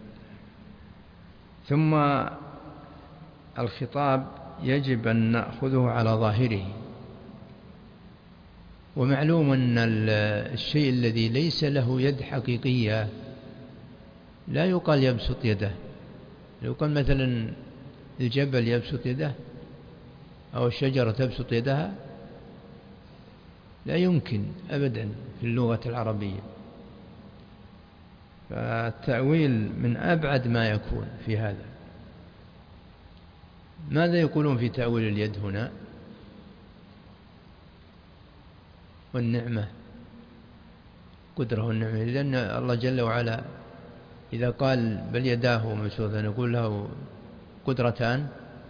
ثم الخطاب يجب أن نأخذه على ظاهره، ومعلوم أن الشيء الذي ليس له يد حقيقية لا يقال يبسط يده. لو قال مثلا الجبل يبسط يده أو الشجرة تبسط يدها لا يمكن أبدا في اللغة العربية. فالتأويل من أبعد ما يكون في هذا. ماذا يقولون في تأويل اليد هنا والنعمة؟ قدرة والنعمة، لأن الله جل وعلا إذا قال بل يداه مبسوطتان نقول له قدرتان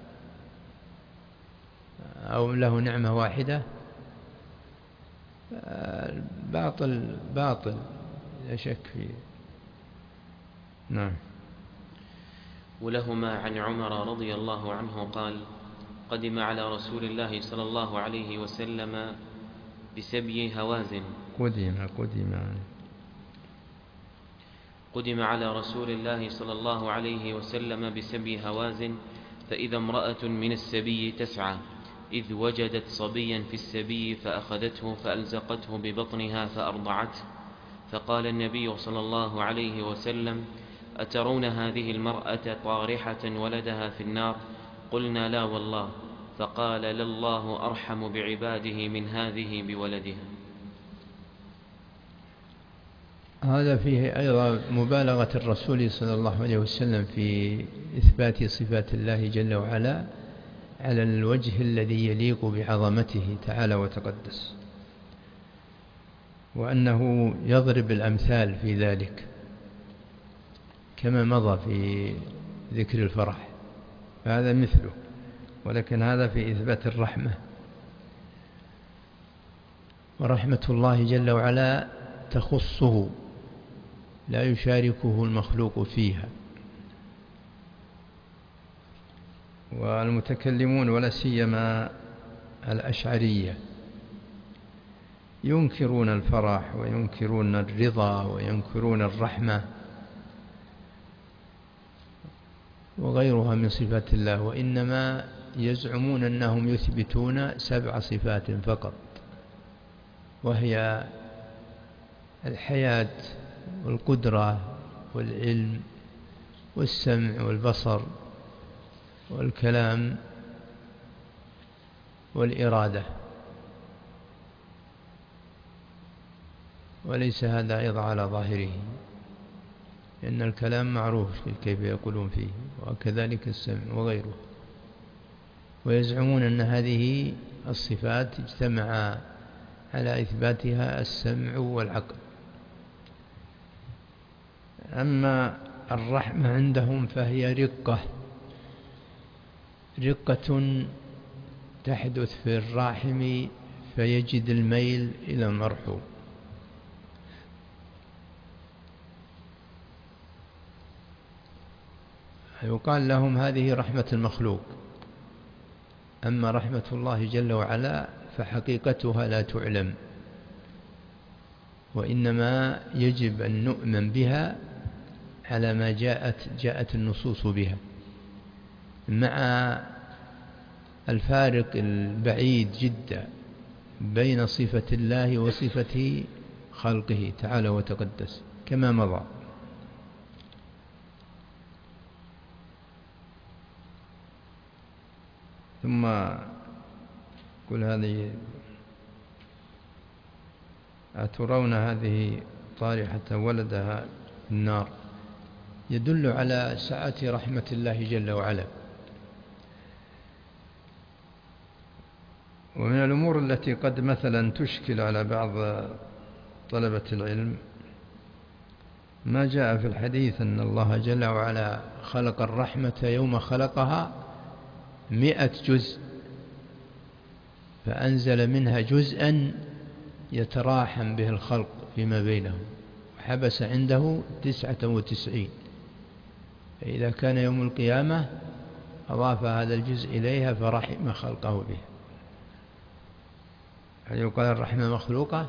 أو له نعمة واحدة؟ باطل باطل لا شك فيه. نعم. ولهما عن عمر رضي الله عنه قال: قدم على رسول الله صلى الله عليه وسلم بسبي هوازن. قدم على رسول الله صلى الله عليه وسلم بسبي هوازن، فإذا امرأة من السبي تسعى، إذ وجدت صبيا في السبي فأخذته فألزقته ببطنها فأرضعته. فقال النبي صلى الله عليه وسلم: أترون هذه المرأة طارحة ولدها في النار؟ قلنا: لا والله. فقال: لله أرحم بعباده من هذه بولدها. هذا فيه أيضا مبالغة الرسول صلى الله عليه وسلم في إثبات صفات الله جل وعلا على الوجه الذي يليق بعظمته تعالى وتقدس، وأنه يضرب الأمثال في ذلك كما مضى في ذكر الفرح، فهذا مثله. ولكن هذا في إثبات الرحمة، ورحمة الله جل وعلا تخصه لا يشاركه المخلوق فيها. والمتكلمون ولا سيما الأشعرية ينكرون الفرح وينكرون الرضا وينكرون الرحمة وغيرها من صفات الله، وإنما يزعمون أنهم يثبتون 7 صفات فقط، وهي الحياة والقدرة والعلم والسمع والبصر والكلام والإرادة. وليس هذا أيضا على ظاهره، لأن الكلام معروف كيف يقولون فيه، وكذلك السمع وغيره. ويزعمون أن هذه الصفات اجتمع على إثباتها السمع والعقل. أما الرحمة عندهم فهي رقة تحدث في الراحم فيجد الميل إلى المرحوم. يقال لهم هذه رحمة المخلوق. أما رحمة الله جل وعلا فحقيقتها لا تعلم، وإنما يجب أن نؤمن بها على ما جاءت النصوص بها، مع الفارق البعيد جدا بين صفة الله وصفة خلقه تعالى وتقدس كما مضى. ثم قل هذه أترون هذه طارحة ولدها في النار؟ يدل على سعة رحمة الله جل وعلا. ومن الأمور التي قد مثلا تشكل على بعض طلبة العلم ما جاء في الحديث أن الله جل وعلا خلق الرحمة يوم خلقها 100 جزء، فأنزل منها جزءا يتراحم به الخلق فيما بينهم، وحبس عنده 99، فإذا كان يوم القيامة أضاف هذا الجزء إليها فرحم خلقه به. هل يقال الرحمة مخلوقة؟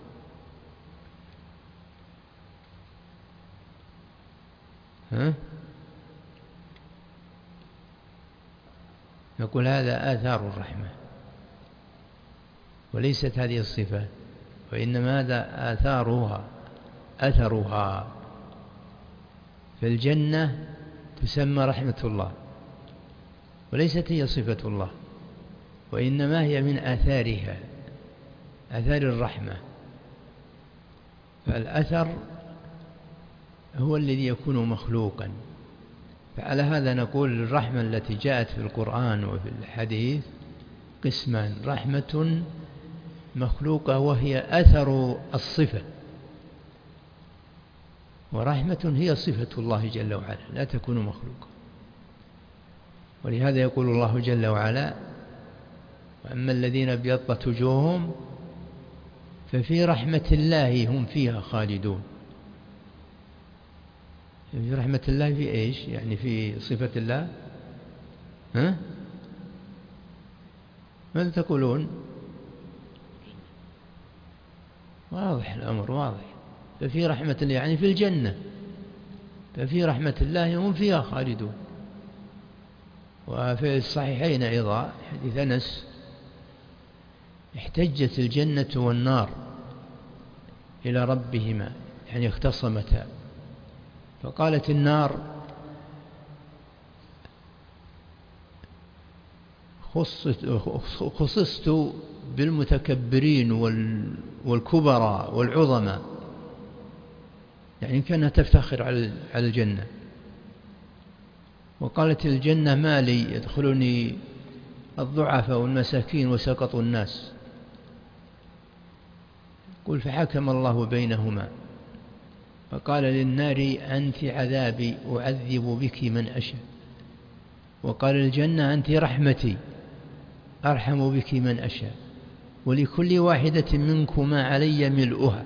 نقول هذا آثار الرحمة، وليست هذه الصفة، وإنما هذا أثرها. فالجنة تسمى رحمة الله، وليست هي صفة الله، وإنما هي من آثارها، آثار الرحمة. فالأثر هو الذي يكون مخلوقا. فعلى هذا نقول الرحمة التي جاءت في القرآن وفي الحديث قسمان: رحمة مخلوقة وهي أثر الصفة، ورحمة هي صفة الله جل وعلا لا تكون مخلوقة. ولهذا يقول الله جل وعلا: وأما الذين ابيضت وجوههم ففي رحمة الله هم فيها خالدون. في رحمة الله في إيش؟ يعني في صفة الله؟ ماذا تقولون؟ واضح الأمر، واضح. ففي رحمة الله يعني في الجنة، ففي رحمة الله هم فيها خالدون. وفي الصحيحين أيضا حديث أنس: احتجت الجنة والنار إلى ربهما، يعني اختصمتا، فقالت النار: خصصت بالمتكبرين والكبراء والعظماء، يعني كانت تفتخر على الجنة. وقالت الجنة: ما لي يدخلني الضعفاء والمساكين وسقط الناس. قل: فحكم الله بينهما فقال للنار: أنت عذابي أعذب بك من أشاء. وقال الجنة: أنت رحمتي أرحم بك من أشاء، ولكل واحدة منكما علي ملؤها.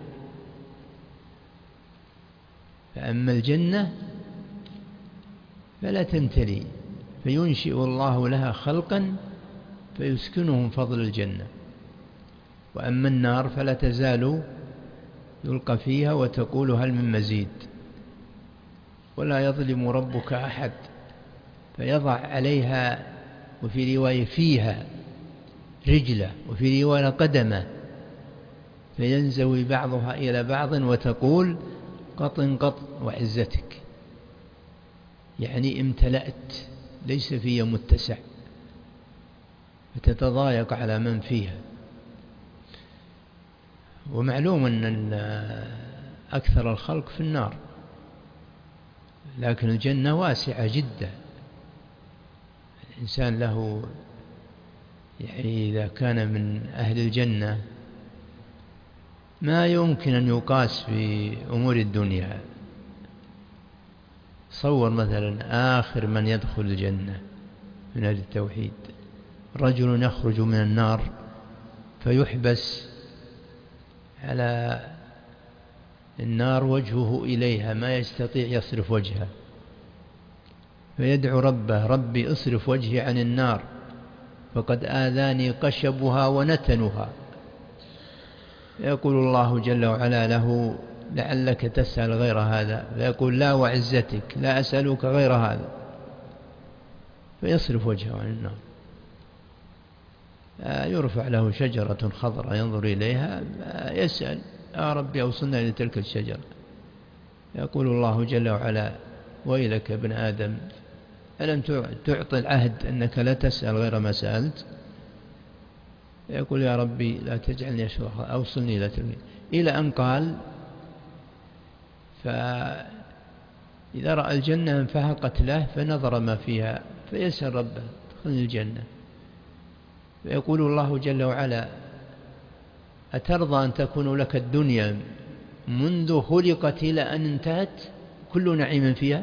فأما الجنة فلا تمتلي، فينشئ الله لها خلقا فيسكنهم فضل الجنة. وأما النار فلا تزال يلقى فيها وتقول: هل من مزيد؟ ولا يظلم ربك أحد، فيضع عليها، وفي رواية فيها، رجلة، وفي رواية قدمة، فينزوي بعضها إلى بعض وتقول: قط قط وعزتك، يعني امتلأت ليس فيها متسع، فتتضايق على من فيها. ومعلوم أن أكثر الخلق في النار، لكن الجنة واسعة جدا. الإنسان له، يعني إذا كان من أهل الجنة ما يمكن أن يقاس في أمور الدنيا. صور مثلا آخر من يدخل الجنة من أهل التوحيد: رجل يخرج من النار فيحبس على النار وجهه إليها، ما يستطيع يصرف وجهه، فيدعو ربه: ربي اصرف وجهي عن النار فقد آذاني قشبها ونتنها. يقول الله جل وعلا له: لعلك تسأل غير هذا، فيقول: لا وعزتك لا أسألك غير هذا، فيصرف وجهه عن النار. يرفع له شجرة خضراء ينظر إليها يسأل: يا ربي أوصلنا إلى تلك الشجرة. يقول الله جل وعلا: ويلك ابن آدم، ألم تعطي العهد أنك لا تسأل غير ما سألت؟ يقول: يا ربي لا تجعلني أشرح، أوصلني إلى تلك، إلى أن قال: إذا رأى الجنة انفهقت له فنظر ما فيها فيسأل ربه ادخلني الجنة، فيقول الله جل وعلا أترضى أن تكون لك الدنيا منذ خلقت إلى أن انتهت كل نعيم فيها؟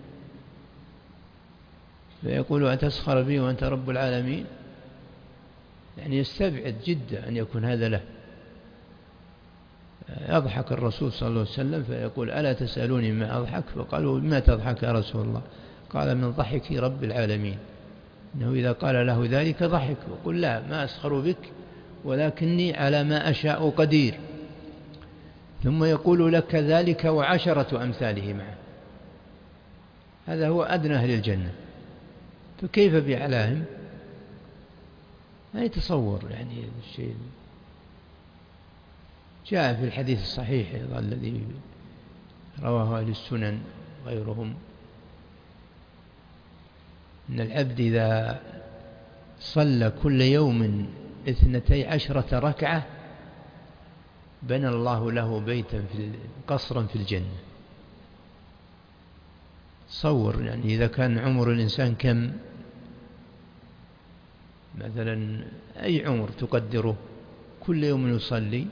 فيقول أتسخر بي وأنت رب العالمين؟ يعني يستبعد جدا أن يكون هذا له. يضحك الرسول صلى الله عليه وسلم فيقول ألا تسألوني ما أضحك؟ فقالوا ما تضحك يا رسول الله؟ قال من ضحك رب العالمين، إنه إذا قال له ذلك ضحك وقل لا ما أسخر بك ولكني على ما أشاء قدير، ثم يقول لك ذلك وعشرة أمثاله معه. هذا هو أدنى أهل الجنة، فكيف بأعلاهم؟ ما يتصور يعني الشيء. جاء في الحديث الصحيح أيضا الذي رواه أهل السنن غيرهم أن العبد إذا صلى كل يوم 12 ركعة بنى الله له بيتا قصرا في الجنة. تصور يعني إذا كان عمر الإنسان كم، مثلا أي عمر تقدره، كل يوم يصلي،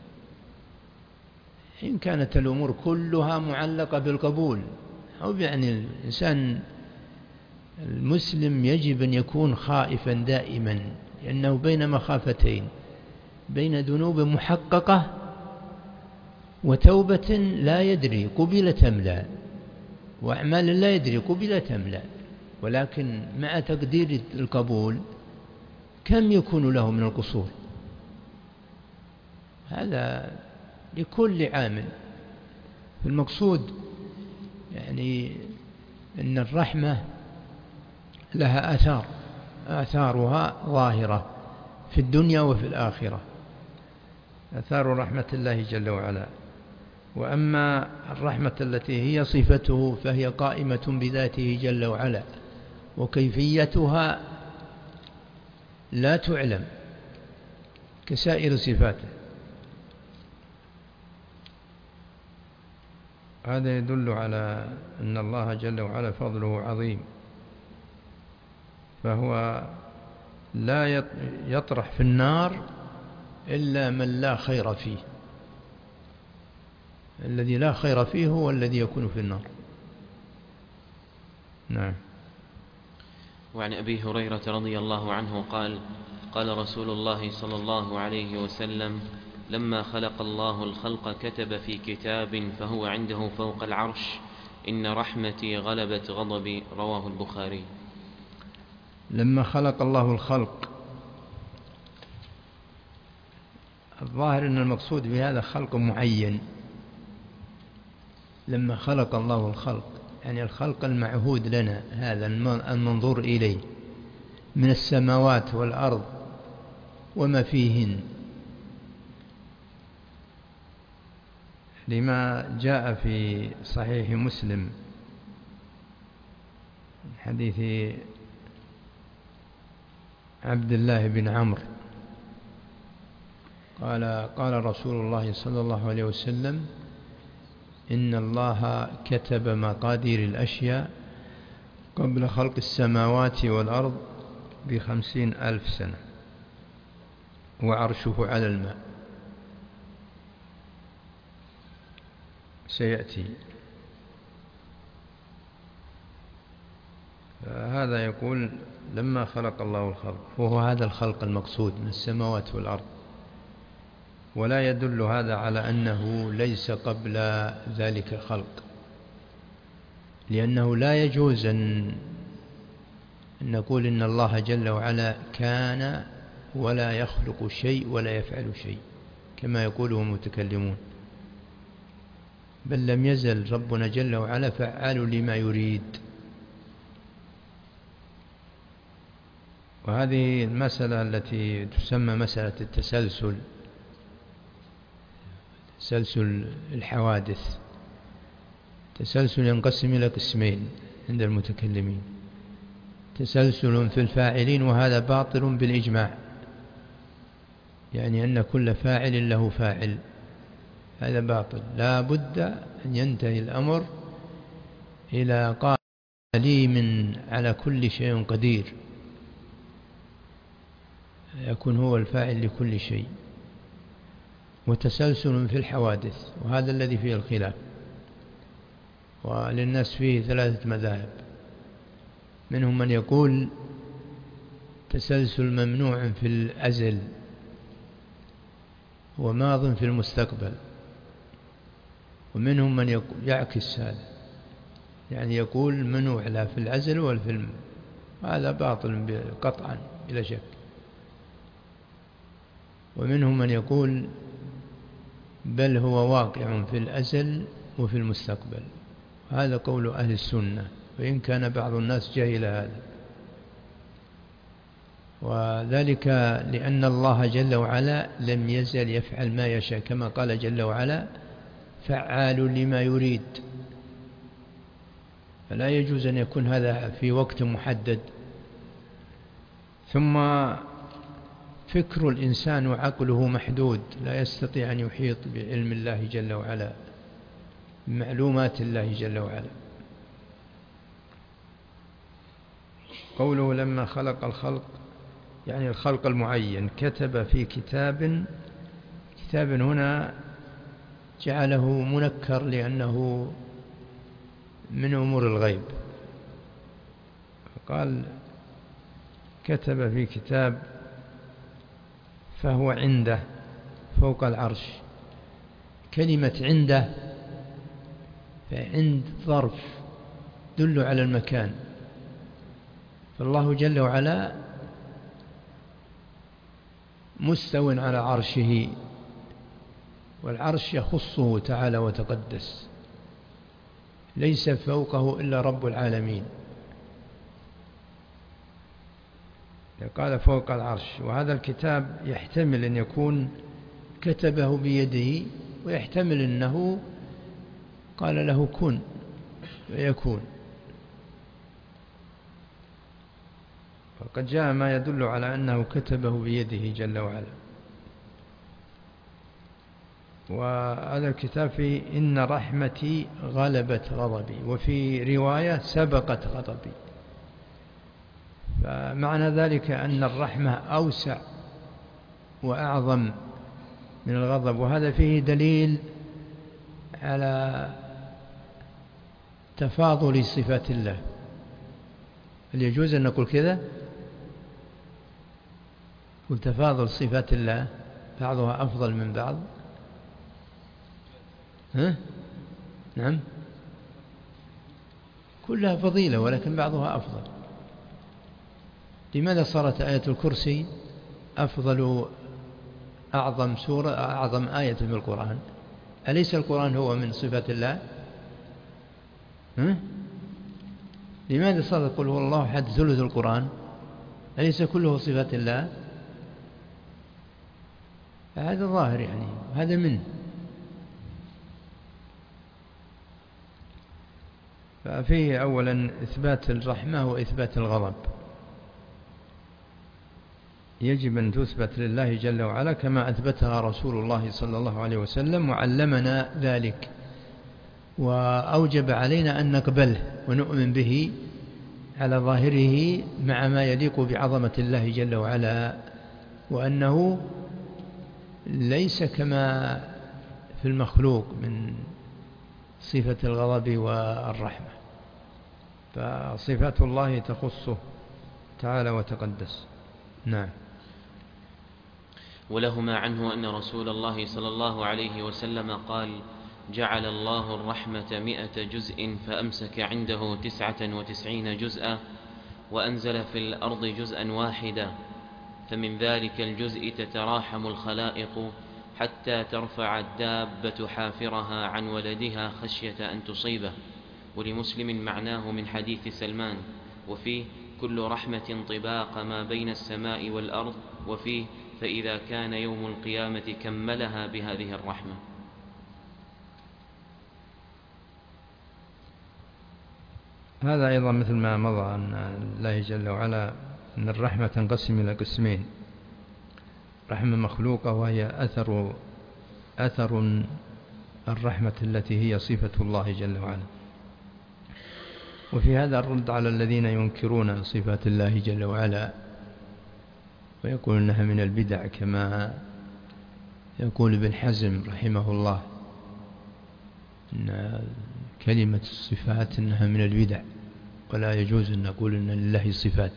إن كانت الأمور كلها معلقة بالقبول، أو يعني الإنسان المسلم يجب أن يكون خائفا دائما، لأنه بين مخافتين، بين ذنوب محققة وتوبة لا يدري قبلت أم لا، وأعمال لا يدري قبلت أم لا، ولكن مع تقدير القبول كم يكون له من القصور؟ هذا لكل عامل. المقصود يعني أن الرحمة لها آثارها ظاهرة في الدنيا وفي الآخرة، آثار رحمة الله جل وعلا. وأما الرحمة التي هي صفته فهي قائمة بذاته جل وعلا، وكيفيتها لا تعلم كسائر صفاته. هذا يدل على أن الله جل وعلا فضله عظيم، فهو لا يطرح في النار إلا من لا خير فيه. الذي لا خير فيه هو الذي يكون في النار. نعم. وعن أبي هريرة رضي الله عنه قال قال رسول الله صلى الله عليه وسلم لما خلق الله الخلق كتب في كتاب فهو عنده فوق العرش إن رحمتي غلبت غضبي. رواه البخاري. لما خلق الله الخلق، الظاهر أن المقصود بهذا خلق معين. لما خلق الله الخلق يعني الخلق المعهود لنا، هذا المنظور إليه من السماوات والأرض وما فيهن، لما جاء في صحيح مسلم حديث عبد الله بن عمرو قال رسول الله صلى الله عليه وسلم إن الله كتب مقادير الأشياء قبل خلق السماوات والأرض ب50,000 سنة وعرشه على الماء. سيأتي. هذا يقول لما خلق الله الخلق، وهو هذا الخلق المقصود من السماوات والأرض، ولا يدل هذا على أنه ليس قبل ذلك خلق، لأنه لا يجوز أن نقول إن الله جل وعلا كان ولا يخلق شيء ولا يفعل شيء كما يقوله المتكلمون، بل لم يزل ربنا جل وعلا فعال لما يريد. وهذه المسألة التي تسمى مسألة التسلسل، تسلسل الحوادث، تسلسل ينقسم إلى قسمين عند المتكلمين: تسلسل في الفاعلين، وهذا باطل بالإجماع، يعني أن كل فاعل له فاعل، هذا باطل، لا بد أن ينتهي الأمر إلى قال عليم على كل شيء قدير، يكون هو الفاعل لكل شيء. وتسلسل في الحوادث، وهذا الذي فيه الخلاف، وللناس فيه 3 مذاهب. منهم من يقول تسلسل ممنوع في الأزل وماض في المستقبل، ومنهم من يعكس هذا، يعني يقول منوع لا في الأزل ولا في الماضي. هذا باطل قطعا بلا شك. ومنهم من يقول بل هو واقع في الأزل وفي المستقبل. هذا قول أهل السنة، وإن كان بعض الناس جاهل هذا، وذلك لأن الله جل وعلا لم يزل يفعل ما يشاء، كما قال جل وعلا فعال لما يريد. فلا يجوز أن يكون هذا في وقت محدد. ثم فكر الإنسان وعقله محدود، لا يستطيع أن يحيط بعلم الله جل وعلا، بمعلومات الله جل وعلا. قوله لما خلق الخلق يعني الخلق المعين، كتب في كتاب. كتاب هنا جعله منكر لأنه من أمور الغيب، فقال كتب في كتاب، فهو عنده فوق العرش. كلمة عنده، فعند ظرف دل على المكان، فالله جل وعلا مستو على عرشه، والعرش يخصه تعالى وتقدس، ليس فوقه إلا رب العالمين. قال فوق العرش. وهذا الكتاب يحتمل أن يكون كتبه بيده، ويحتمل أنه قال له كن فيكون. فقد جاء ما يدل على أنه كتبه بيده جل وعلا. وهذا الكتاب في إن رحمتي غلبت غضبي، وفي رواية سبقت غضبي. فمعنى ذلك أن الرحمة أوسع وأعظم من الغضب، وهذا فيه دليل على تفاضل صفات الله. هل يجوز أن نقول كذا؟ وتفاضل صفات الله، بعضها أفضل من بعض. نعم، كلها فضيلة، ولكن بعضها أفضل. لماذا صارت آية الكرسي أفضل، أعظم سورة، أعظم آية في القرآن؟ أليس القرآن هو من صفات الله؟ لماذا صار يقول هو الله أحد ثلث القرآن؟ أليس كله صفات الله؟ هذا ظاهر، يعني هذا منه. ففيه أولا إثبات الرحمة وإثبات الغضب، يجب أن تثبت لله جل وعلا كما أثبتها رسول الله صلى الله عليه وسلم، وعلمنا ذلك، وأوجب علينا أن نقبله ونؤمن به على ظاهره مع ما يليق بعظمة الله جل وعلا، وأنه ليس كما في المخلوق من صفة الغضب والرحمة، فصفات الله تخصه تعالى وتقدس. نعم. ولهما عنه أن رسول الله صلى الله عليه وسلم قال: جعل الله الرحمة 100 جزء فأمسك عنده 99 جزءا، وأنزل في الأرض جزءا واحدا، فمن ذلك الجزء تتراحم الخلائق حتى ترفع الدابة حافرها عن ولدها خشية أن تصيبه. ولمسلم معناه من حديث سلمان، وفيه كل رحمة طباق ما بين السماء والأرض، وفيه فإذا كان يوم القيامة كملها بهذه الرحمة. هذا أيضا مثل ما مضى أن الله جل وعلا أن الرحمة تنقسم إلى قسمين: رحمة مخلوقة وهي أثر الرحمة التي هي صفة الله جل وعلا، وفي هذا الرد على الذين ينكرون صفات الله جل وعلا ويقول أنها من البدع، كما يقول ابن حزم رحمه الله أن كلمة الصفات أنها من البدع ولا يجوز أن نقول أن لله صفات،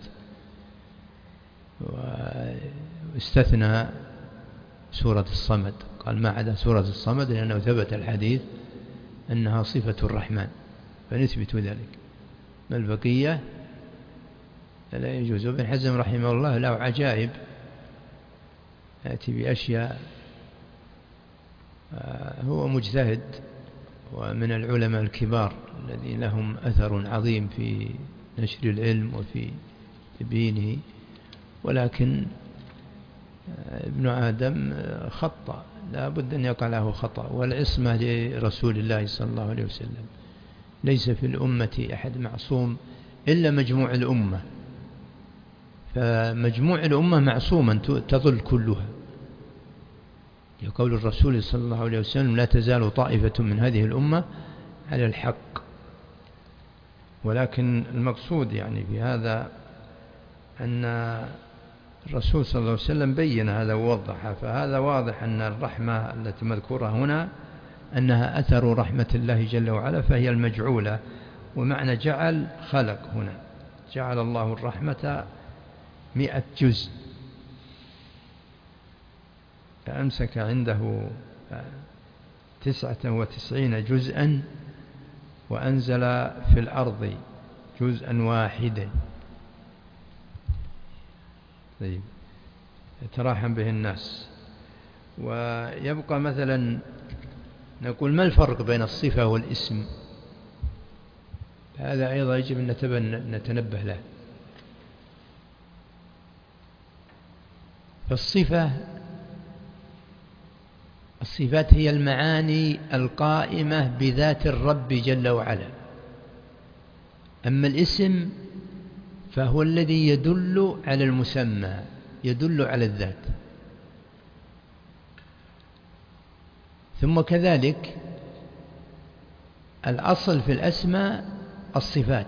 واستثنى سورة الصمد، قال ما عدا سورة الصمد لأنه ثبت الحديث أنها صفة الرحمن فنثبت ذلك، ما البقية لا يجوز. ابن حزم رحمه الله له عجائب، يأتي بأشياء، هو مجتهد ومن العلماء الكبار الذين لهم أثر عظيم في نشر العلم وفي تبيينه، ولكن ابن آدم خطأ، لا بد أن يقع له خطأ، والعصمة لرسول الله صلى الله عليه وسلم، ليس في الأمة أحد معصوم إلا مجموع الأمة، فمجموع الأمة معصوما تضل كلها، يقول الرسول صلى الله عليه وسلم لا تزال طائفة من هذه الأمة على الحق. ولكن المقصود يعني في هذا أن الرسول صلى الله عليه وسلم بين هذا ووضح، فهذا واضح أن الرحمة التي مذكورة هنا أنها أثر رحمة الله جل وعلا، فهي المجعولة، ومعنى جعل خلق، هنا جعل الله الرحمة 100 جزء، فأمسك عنده 99 جزءا وأنزل في الأرض جزءا واحدا، طيب يتراحم به الناس. ويبقى مثلا نقول ما الفرق بين الصفة والاسم؟ هذا أيضا يجب أن نتنبه له. الصفات هي المعاني القائمة بذات الرب جل وعلا، أما الاسم فهو الذي يدل على المسمى، يدل على الذات. ثم كذلك الأصل في الأسماء الصفات،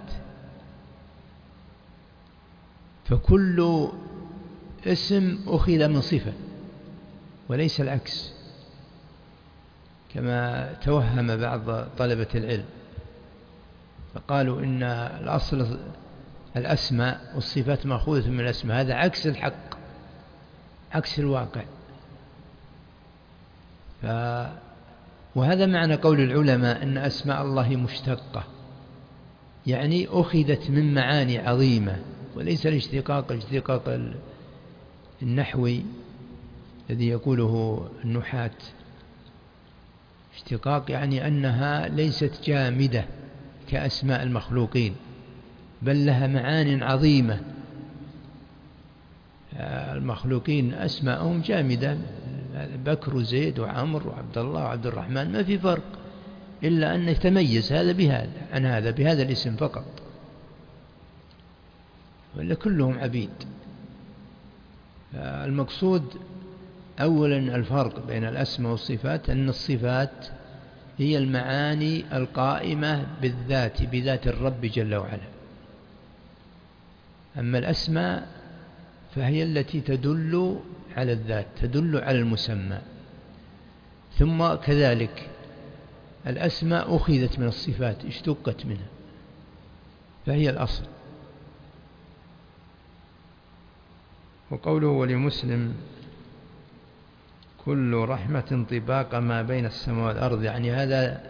فكل اسم أخذ من صفة وليس العكس، كما توهم بعض طلبة العلم فقالوا إن الأصل الأسماء والصفات مأخوذة من الأسماء، هذا عكس الحق، عكس الواقع. وهذا معنى قول العلماء أن أسماء الله مشتقة، يعني أخذت من معاني عظيمة، وليس الاشتقاق النحوي الذي يقوله النحاة، اشتقاق يعني أنها ليست جامدة كأسماء المخلوقين، بل لها معان عظيمة. المخلوقين أسماءهم جامدة، بكر وزيد وعمر وعبد الله وعبد الرحمن، ما في فرق إلا أن يتميز هذا بهذا عن هذا بهذا الاسم فقط، ولا كلهم عبيد. المقصود أولا الفرق بين الأسماء والصفات، أن الصفات هي المعاني القائمة بالذات بذات الرب جل وعلا، أما الأسماء فهي التي تدل على الذات، تدل على المسمى. ثم كذلك الأسماء أخذت من الصفات، اشتقت منها، فهي الأصل. وقوله ولمسلم كل رحمة طباق ما بين السماء والأرض، يعني هذا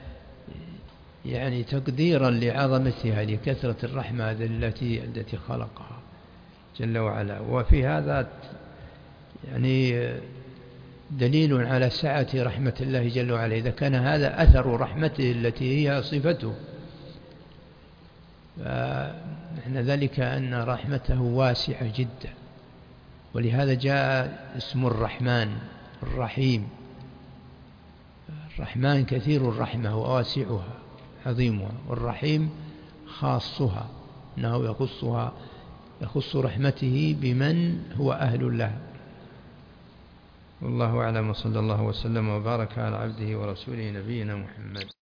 يعني تقديرا لعظمتها، لكثرة الرحمة التي خلقها جل وعلا. وفي هذا يعني دليل على سعة رحمة الله جل وعلا، إذا كان هذا أثر رحمته التي هي صفته، فمعنى ذلك أن رحمته واسعة جدا، ولهذا جاء اسم الرحمن الرحيم. الرحمن كثير الرحمة وواسعها عظيمها، والرحيم خاصها، أنه يخص رحمته بمن هو أهل له. والله أعلم، وصلى الله وسلم وبارك على عبده ورسوله نبينا محمد.